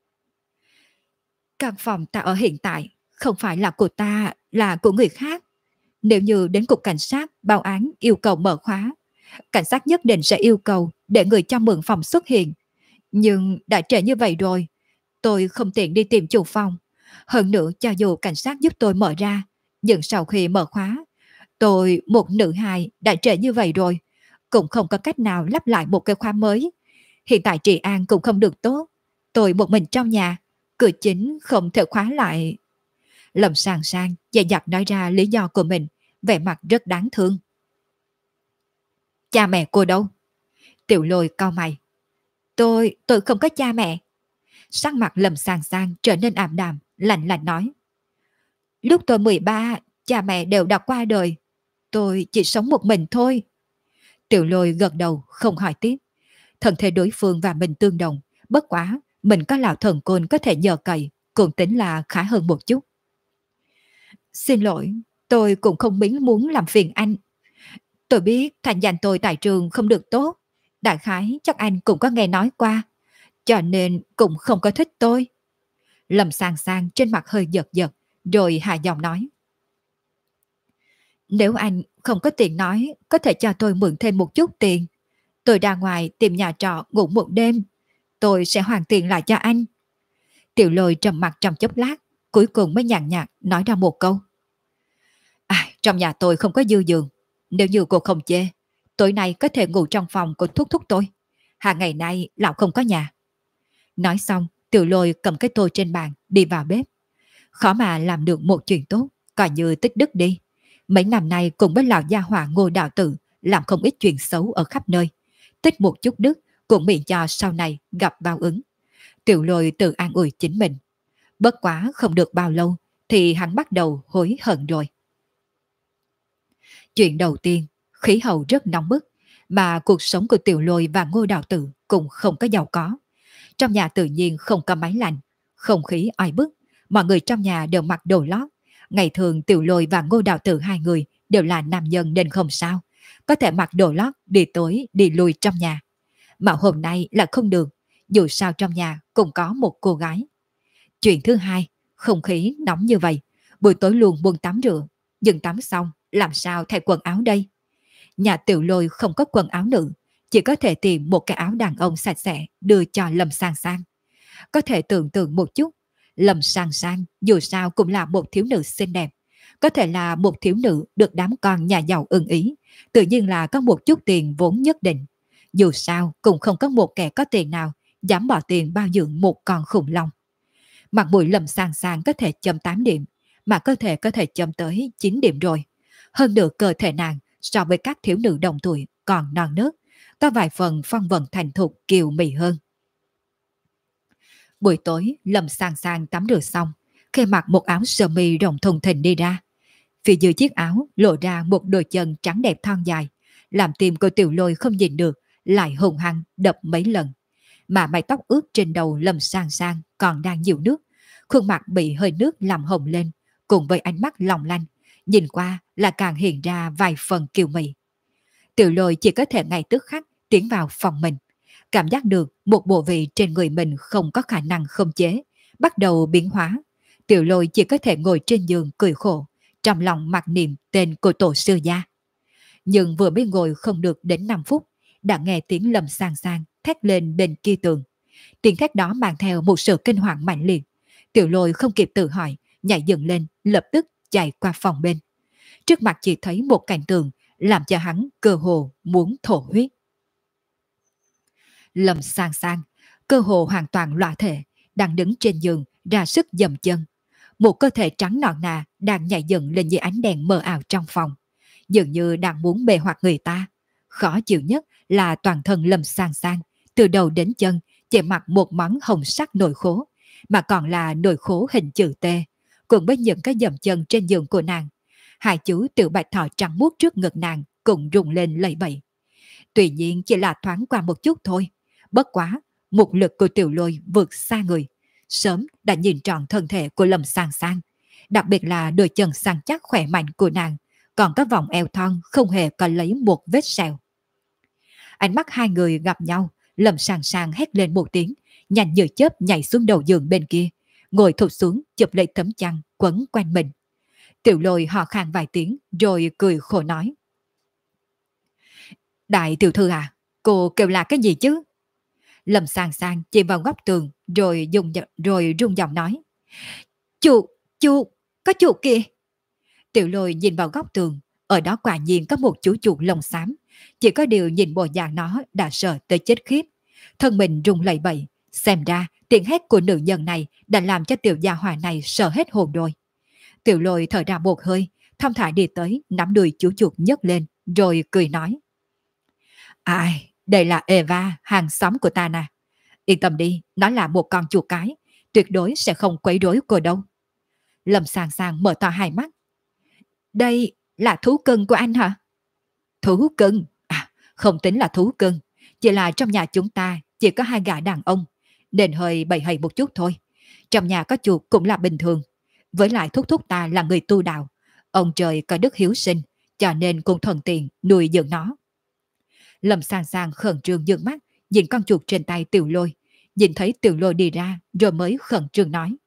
Căn phòng ta ở hiện tại không phải là của ta, là của người khác. Nếu như đến cục cảnh sát báo án yêu cầu mở khóa, cảnh sát nhất định sẽ yêu cầu để người cho mượn phòng xuất hiện. Nhưng đã trễ như vậy rồi, tôi không tiện đi tìm chủ phòng. Hơn nữa cho dù cảnh sát giúp tôi mở ra, nhưng sau khi mở khóa, tôi một nữ hài đã trễ như vậy rồi, cũng không có cách nào lắp lại một cái khóa mới. Hiện tại trị an cũng không được tốt. Tôi một mình trong nhà, cửa chính không thể khóa lại. Lâm Sàng Sàng dè dặt nói ra lý do của mình, vẻ mặt rất đáng thương. Cha mẹ cô đâu? Tiểu Lôi cau mày. Tôi không có cha mẹ. Sắc mặt Lâm Sàng Sàng trở nên ảm đạm, lạnh lạnh nói. Lúc tôi 13, cha mẹ đều đã qua đời. Tôi chỉ sống một mình thôi. Tiểu Lôi gật đầu không hỏi tiếp. Thân thể đối phương và mình tương đồng, bất quá mình có lão thần côn có thể nhờ cậy, cũng tính là khá hơn một chút. Xin lỗi, tôi cũng không muốn làm phiền anh. Tôi biết thành danh tôi tại trường không được tốt, đại khái chắc anh cũng có nghe nói qua, cho nên cũng không có thích tôi. Lâm Sàng Sàng trên mặt hơi giật giật, rồi hạ giọng nói. Nếu anh không có tiền nói, có thể cho tôi mượn thêm một chút tiền. Tôi ra ngoài tìm nhà trọ ngủ một đêm, tôi sẽ hoàn tiền lại cho anh. Tiểu Lôi trầm mặt trong chốc lát, cuối cùng mới nhàn nhạt nói ra một câu. Trong nhà tôi không có dư giường, nếu như cô không chê, tối nay có thể ngủ trong phòng của thúc thúc tôi. Hàng ngày nay lão không có nhà. Nói xong, Tiểu Lôi cầm cái tô trên bàn đi vào bếp. Khó mà làm được một chuyện tốt, coi như tích đức đi. Mấy năm nay cùng với lão gia hỏa Ngô Đạo Tử làm không ít chuyện xấu ở khắp nơi. Tích một chút đức cũng miễn cho sau này gặp báo ứng. Tiểu Lôi tự an ủi chính mình. Bất quá không được bao lâu thì hắn bắt đầu hối hận rồi. Chuyện đầu tiên, khí hậu rất nóng bức, mà cuộc sống của Tiểu Lôi và Ngô Đạo Tử cũng không có giàu có. Trong nhà tự nhiên không có máy lạnh, không khí oi bức, mọi người trong nhà đều mặc đồ lót. Ngày thường Tiểu Lôi và Ngô Đạo Tử hai người đều là nam nhân nên không sao, có thể mặc đồ lót đi tối đi lui trong nhà. Mà hôm nay là không được, dù sao trong nhà cũng có một cô gái. Chuyện thứ hai, không khí nóng như vậy, buổi tối luôn buông tắm rửa, nhưng tắm xong làm sao thay quần áo đây? Nhà Tiểu Lôi không có quần áo nữ, chỉ có thể tìm một cái áo đàn ông sạch sẽ đưa cho Lâm Sàng Sàng. Có thể tưởng tượng một chút, Lâm Sàng Sàng dù sao cũng là một thiếu nữ xinh đẹp, Có thể là một thiếu nữ được đám con nhà giàu ưng ý, tự nhiên là có một chút tiền vốn nhất định. Dù sao cũng không có một kẻ có tiền nào dám bỏ tiền bao dưỡng một con khủng long. Mặt mũi Lâm Sàng Sàng có thể châm 8 điểm, mà có thể châm tới 9 điểm rồi. Hơn nữa cơ thể nàng so với các thiếu nữ đồng tuổi còn non nớt, có vài phần phong vận thành thục kiều mị hơn. Buổi tối, Lâm Sàng Sàng tắm rửa xong, khi mặc một áo sơ mi rộng thùng thình đi ra. Phía dưới chiếc áo lộ ra một đôi chân trắng đẹp thon dài, làm tim cô Tiểu Lôi không nhìn được, lại hùng hăng đập mấy lần. Mà mái tóc ướt trên đầu Lâm Sàng Sàng còn đang nhiều nước, khuôn mặt bị hơi nước làm hồng lên, cùng với ánh mắt long lanh, nhìn qua là càng hiện ra vài phần kiều mị. Tiểu Lôi chỉ có thể ngay tức khắc tiến vào phòng mình, cảm giác được một bộ vị trên người mình không có khả năng khống chế, bắt đầu biến hóa. Tiểu Lôi chỉ có thể ngồi trên giường cười khổ, trong lòng mặc niệm tên của tổ sư gia. Nhưng vừa mới ngồi không được đến 5 phút, đã nghe tiếng Lâm Sàng Sàng thét lên bên kia tường. Tiếng thét đó mang theo một sự kinh hoàng mạnh liệt. Tiểu Lôi không kịp tự hỏi, nhảy dựng lên, lập tức chạy qua phòng bên. Trước mặt chỉ thấy một cảnh tượng làm cho hắn cơ hồ muốn thổ huyết. Lâm Sàng Sàng cơ hồ hoàn toàn lõa thể, đang đứng trên giường ra sức dầm chân. Một cơ thể trắng nõn nà đang nhảy dựng lên dưới ánh đèn mờ ảo trong phòng, dường như đang muốn mê hoặc người ta. Khó chịu nhất là toàn thân Lâm Sàng Sàng từ đầu đến chân chỉ mặc một món hồng sắc nồi khố, mà còn là nồi khố hình chữ T, cùng với những cái dầm chân trên giường của nàng. Hai chú tiểu bạch thỏ trắng muốt trước ngực nàng cũng rung lên lẩy bẩy. Tuy nhiên chỉ là thoáng qua một chút thôi, bất quá một lực của Tiểu Lôi vượt xa người, sớm đã nhìn trọn thân thể của Lâm Sàng Sàng, đặc biệt là đôi chân săn chắc khỏe mạnh của nàng, còn có vòng eo thon không hề có lấy một vết sẹo. Ánh mắt hai người gặp nhau, Lâm Sàng Sàng hét lên một tiếng, nhanh như chớp nhảy xuống đầu giường bên kia, ngồi thụt xuống chụp lấy tấm chăn quấn quanh mình. Tiểu Lôi hò khan vài tiếng rồi cười khổ nói: Đại tiểu thư à, cô kêu là cái gì chứ? Lâm Sàng Sàng chỉ vào góc tường rồi rung giọng nói: Chu, có chuột kìa. Tiểu Lôi nhìn vào góc tường, ở đó quả nhiên có một chú chuột lông xám, chỉ có điều nhìn bộ dạng nó đã sợ tới chết khiếp, thân mình rung lẩy bẩy. Xem ra tiếng hét của nữ nhân này đã làm cho tiểu gia hỏa này sợ hết hồn rồi. Tiểu Lôi thở ra một hơi, thong thả đi tới nắm đuôi chú chuột nhấc lên, rồi cười nói: Ai, đây là Eva, hàng xóm của ta nè. Yên tâm đi, nó là một con chuột cái, tuyệt đối sẽ không quấy rối cô đâu. Lâm Sàng Sàng mở to hai mắt. Đây là thú cưng của anh hả? Thú cưng? À, không tính là thú cưng, chỉ là trong nhà chúng ta chỉ có hai gã đàn ông, nên hơi bầy hầy một chút thôi. Trong nhà có chuột cũng là bình thường. Với lại thúc thúc ta là người tu đạo, ông trời có đức hiếu sinh, cho nên cũng thuận tiện nuôi dưỡng nó. Lâm Sàng Sàng khẩn trương dương mắt nhìn con chuột trên tay Tiểu Lôi, nhìn thấy Tiểu Lôi đi ra rồi mới khẩn trương nói: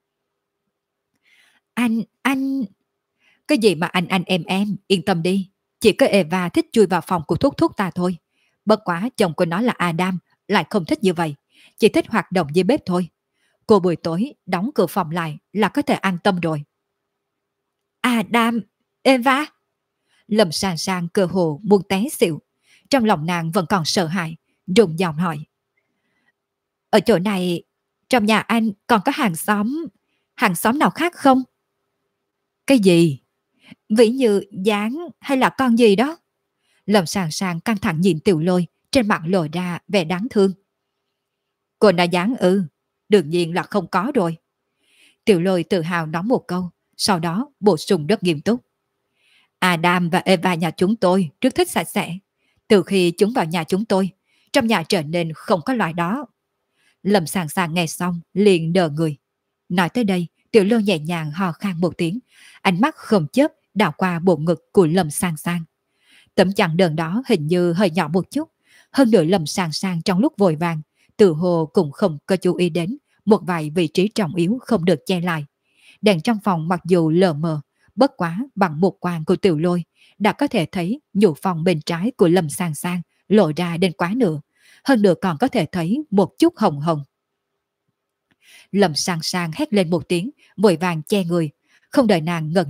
Anh... Cái gì mà anh em, yên tâm đi. Chỉ có Eva thích chui vào phòng của thúc thúc ta thôi. Bất quá chồng của nó là Adam, lại không thích như vậy, chỉ thích hoạt động dưới bếp thôi. Cô buổi tối đóng cửa phòng lại là có thể an tâm rồi. Adam, Eva. Lâm Sàng Sàng cơ hồ muốn té xỉu. Trong lòng nàng vẫn còn sợ hãi, rùng giọng hỏi: Ở chỗ này, trong nhà anh còn có hàng xóm nào khác không? Cái gì? Vĩ Như, Giáng hay là con gì đó? Lâm Sàng Sàng căng thẳng nhìn Tiểu Lôi, trên mặt lộ ra vẻ đáng thương. Cô đã Giáng ư? Đương nhiên là không có rồi. Tiểu Lôi tự hào nói một câu, sau đó bổ sung rất nghiêm túc: Adam và Eva nhà chúng tôi rất thích sạch sẽ. Từ khi chúng vào nhà chúng tôi, trong nhà trở nên không có loại đó. Lâm Sàng Sàng nghe xong liền đờ người. Nói tới đây, Tiểu Lôi nhẹ nhàng hò khan một tiếng, ánh mắt không chớp đảo qua bộ ngực của Lâm Sàng Sàng. Tấm chăn đơn đó hình như hơi nhỏ một chút, hơn nữa Lâm Sàng Sàng trong lúc vội vàng, tự hồ cũng không có chú ý đến một vài vị trí trọng yếu không được che lại. Đèn trong phòng mặc dù lờ mờ, bất quá bằng một quang của Tiểu Lôi đã có thể thấy nhũ phòng bên trái của Lâm Sàng Sàng lộ ra đến quá nửa, hơn nữa còn có thể thấy một chút hồng hồng. Lâm Sàng Sàng hét lên một tiếng, vội vàng che người, không đợi nàng ngẩng đầu,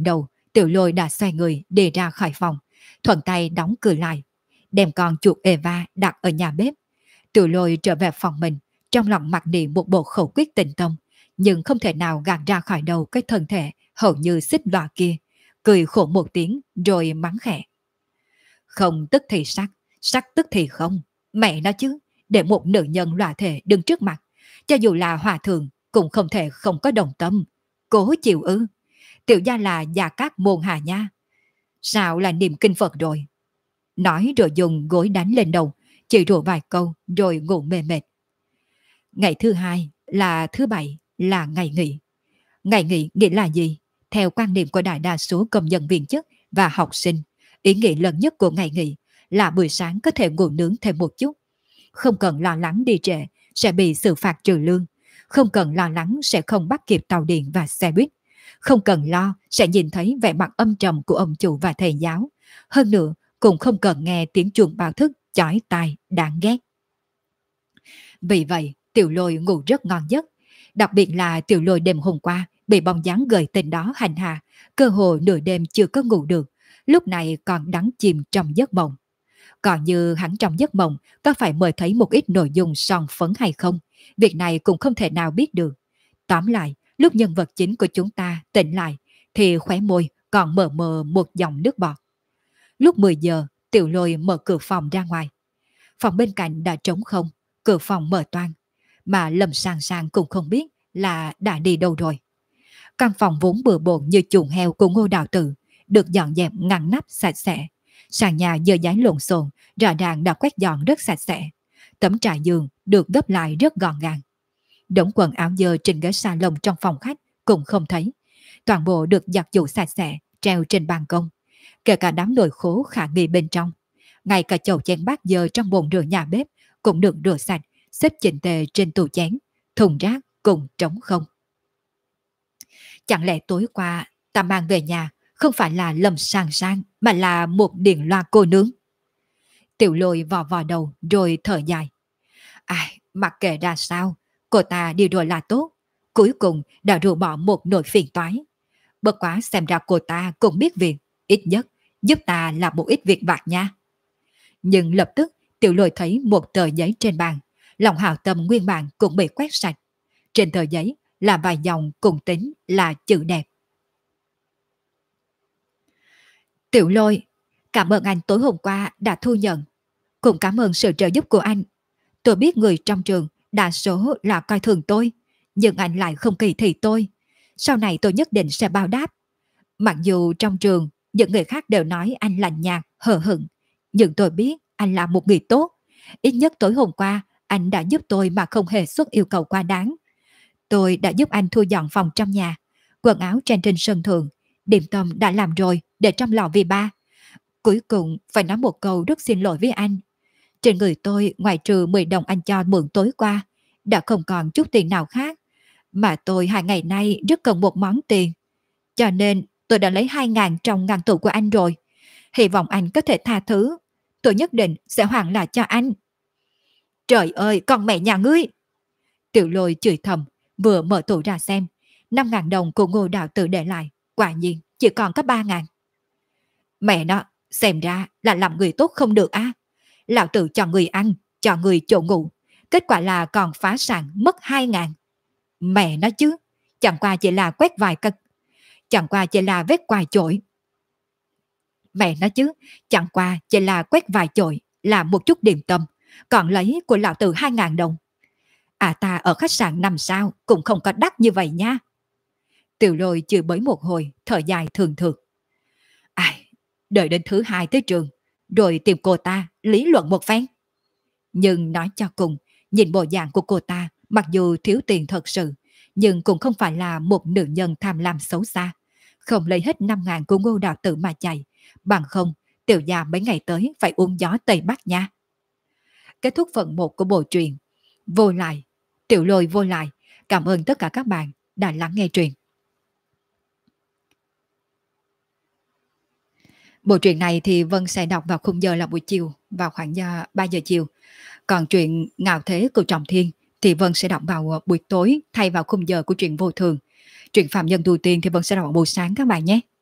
Tiểu Lôi đã xoay người đi ra khỏi phòng, thuận tay đóng cửa lại, đem con chuột Eva đặt ở nhà bếp. Tiểu Lôi trở về phòng mình, trong lòng mặc niệm một bộ khẩu quyết tình tông, nhưng không thể nào gạt ra khỏi đầu cái thân thể hầu như xích đọa kia, cười khổ một tiếng rồi mắng khẽ. Không tức thì sắc, sắc tức thì không. Mẹ nó chứ, để một nữ nhân loạ thể đứng trước mặt, cho dù là hòa thượng cũng không thể không có đồng tâm. Cố chịu ư? Tiểu gia là Gia Cát Môn Hà nha. Sao là niệm kinh Phật rồi? Nói rồi dùng gối đánh lên đầu, chỉ rủa vài câu rồi ngủ mê mệt. Ngày thứ hai là thứ bảy là ngày nghỉ. Ngày nghỉ nghĩa là gì? Theo quan niệm của đại đa số công nhân viên chức và học sinh, ý nghĩa lớn nhất của ngày nghỉ là buổi sáng có thể ngủ nướng thêm một chút. Không cần lo lắng đi trễ sẽ bị xử phạt trừ lương. Không cần lo lắng sẽ không bắt kịp tàu điện và xe buýt. Không cần lo sẽ nhìn thấy vẻ mặt âm trầm của ông chủ và thầy giáo. Hơn nữa, cũng không cần nghe tiếng chuông báo thức chói tai đáng ghét. Vì vậy, Tiểu Lôi ngủ rất ngon giấc. Đặc biệt là Tiểu Lôi đêm hôm qua bị bóng dáng gợi tình đó hành hạ, cơ hồ nửa đêm chưa có ngủ được, lúc này còn đắm chìm trong giấc mộng. Còn như hắn trong giấc mộng có phải mời thấy một ít nội dung son phấn hay không, việc này cũng không thể nào biết được. Tóm lại, lúc nhân vật chính của chúng ta tỉnh lại thì khóe môi còn mờ mờ một dòng nước bọt. Lúc 10 giờ, Tiểu Lôi mở cửa phòng ra ngoài. Phòng bên cạnh đã trống không, cửa phòng mở toang, mà Lâm Sang Sang cũng không biết là đã đi đâu rồi. Căn phòng vốn bừa bộn như chuồng heo của Ngô Đạo Tử được dọn dẹp ngăn nắp sạch sẽ. Sàn nhà dơ giấy lộn xộn, rõ ràng đã quét dọn rất sạch sẽ. Tấm trải giường được gấp lại rất gọn gàng. Đống quần áo dơ trên ghế salon trong phòng khách cũng không thấy. Toàn bộ được giặt giũ sạch sẽ, treo trên ban công. Kể cả đám nồi khố khả nghi bên trong. Ngay cả chậu chén bát dơ trong bồn rửa nhà bếp cũng được rửa sạch, xếp chỉnh tề trên tủ chén. Thùng rác cũng trống không. Chẳng lẽ tối qua ta mang về nhà không phải là Lâm Sang Sang mà là một điền loa cô nướng? Tiểu Lôi vò vò đầu rồi thở dài. Ai, mặc kệ ra sao, cô ta đi rồi là tốt. Cuối cùng đã rũ bỏ một nỗi phiền toái. Bất quá xem ra cô ta cũng biết việc, ít nhất giúp ta làm một ít việc vặt nha. Nhưng lập tức Tiểu Lôi thấy một tờ giấy trên bàn, lòng hảo tâm nguyên bản cũng bị quét sạch. Trên tờ giấy là vài dòng cùng tính là chữ đẹp. Tiểu Lôi, cảm ơn anh tối hôm qua đã thu nhận. Cũng cảm ơn sự trợ giúp của anh. Tôi biết người trong trường đa số là coi thường tôi, nhưng anh lại không kỳ thị tôi. Sau này tôi nhất định sẽ báo đáp. Mặc dù trong trường những người khác đều nói anh lạnh nhạt, hờ hững, nhưng tôi biết anh là một người tốt. Ít nhất tối hôm qua anh đã giúp tôi mà không hề xuất yêu cầu quá đáng. Tôi đã giúp anh thu dọn phòng trong nhà, quần áo trên sân thượng, điểm tâm đã làm rồi để trong lò vi ba. Cuối cùng phải nói một câu rất xin lỗi với anh. Trên người tôi ngoài trừ 10 đồng anh cho mượn tối qua, đã không còn chút tiền nào khác. Mà tôi 2 ngày nay rất cần một món tiền. Cho nên tôi đã lấy 2.000 trong ngăn tủ của anh rồi. Hy vọng anh có thể tha thứ. Tôi nhất định sẽ hoàn lại cho anh. Trời ơi, con mẹ nhà ngươi! Tiểu Lôi chửi thầm, vừa mở tủ ra xem. 5.000 đồng của Ngô Đạo Tử để lại, quả nhiên chỉ còn có 3.000. Mẹ nó, xem ra là làm người tốt không được á. Lão Tử cho người ăn, cho người chỗ ngủ. Kết quả là còn phá sản mất 2.000. Mẹ nó chứ, chẳng qua chỉ là quét vài cân, chẳng qua chỉ là vết vài chổi. Mẹ nó chứ, chẳng qua chỉ là quét vài chổi, làm một chút điểm tâm, còn lấy của lão Tử 2.000 đồng. À ta ở khách sạn 5 sao cũng không có đắt như vậy nha. Tiểu Lôi chửi bới một hồi, thở dài thường thượt. Ai, đợi đến thứ 2 tới trường, rồi tìm cô ta lý luận một phen. Nhưng nói cho cùng, nhìn bộ dạng của cô ta, mặc dù thiếu tiền thật sự, nhưng cũng không phải là một nữ nhân tham lam xấu xa. Không lấy hết 5.000 của Ngô Đạo Tử mà chạy, bằng không, tiểu gia mấy ngày tới phải uống gió Tây Bắc nha. Kết thúc phần 1 của bộ truyện Vô Lại, Tiểu Lôi Vô Lại. Cảm ơn tất cả các bạn đã lắng nghe truyện. Bộ truyện này thì Vân sẽ đọc vào khung giờ là buổi chiều, vào khoảng 3 giờ chiều. Còn truyện Ngạo Thế của Trọng Thiên thì Vân sẽ đọc vào buổi tối thay vào khung giờ của truyện Vô Thường. Truyện Phạm Nhân Tu Tiên thì Vân sẽ đọc vào buổi sáng các bạn nhé.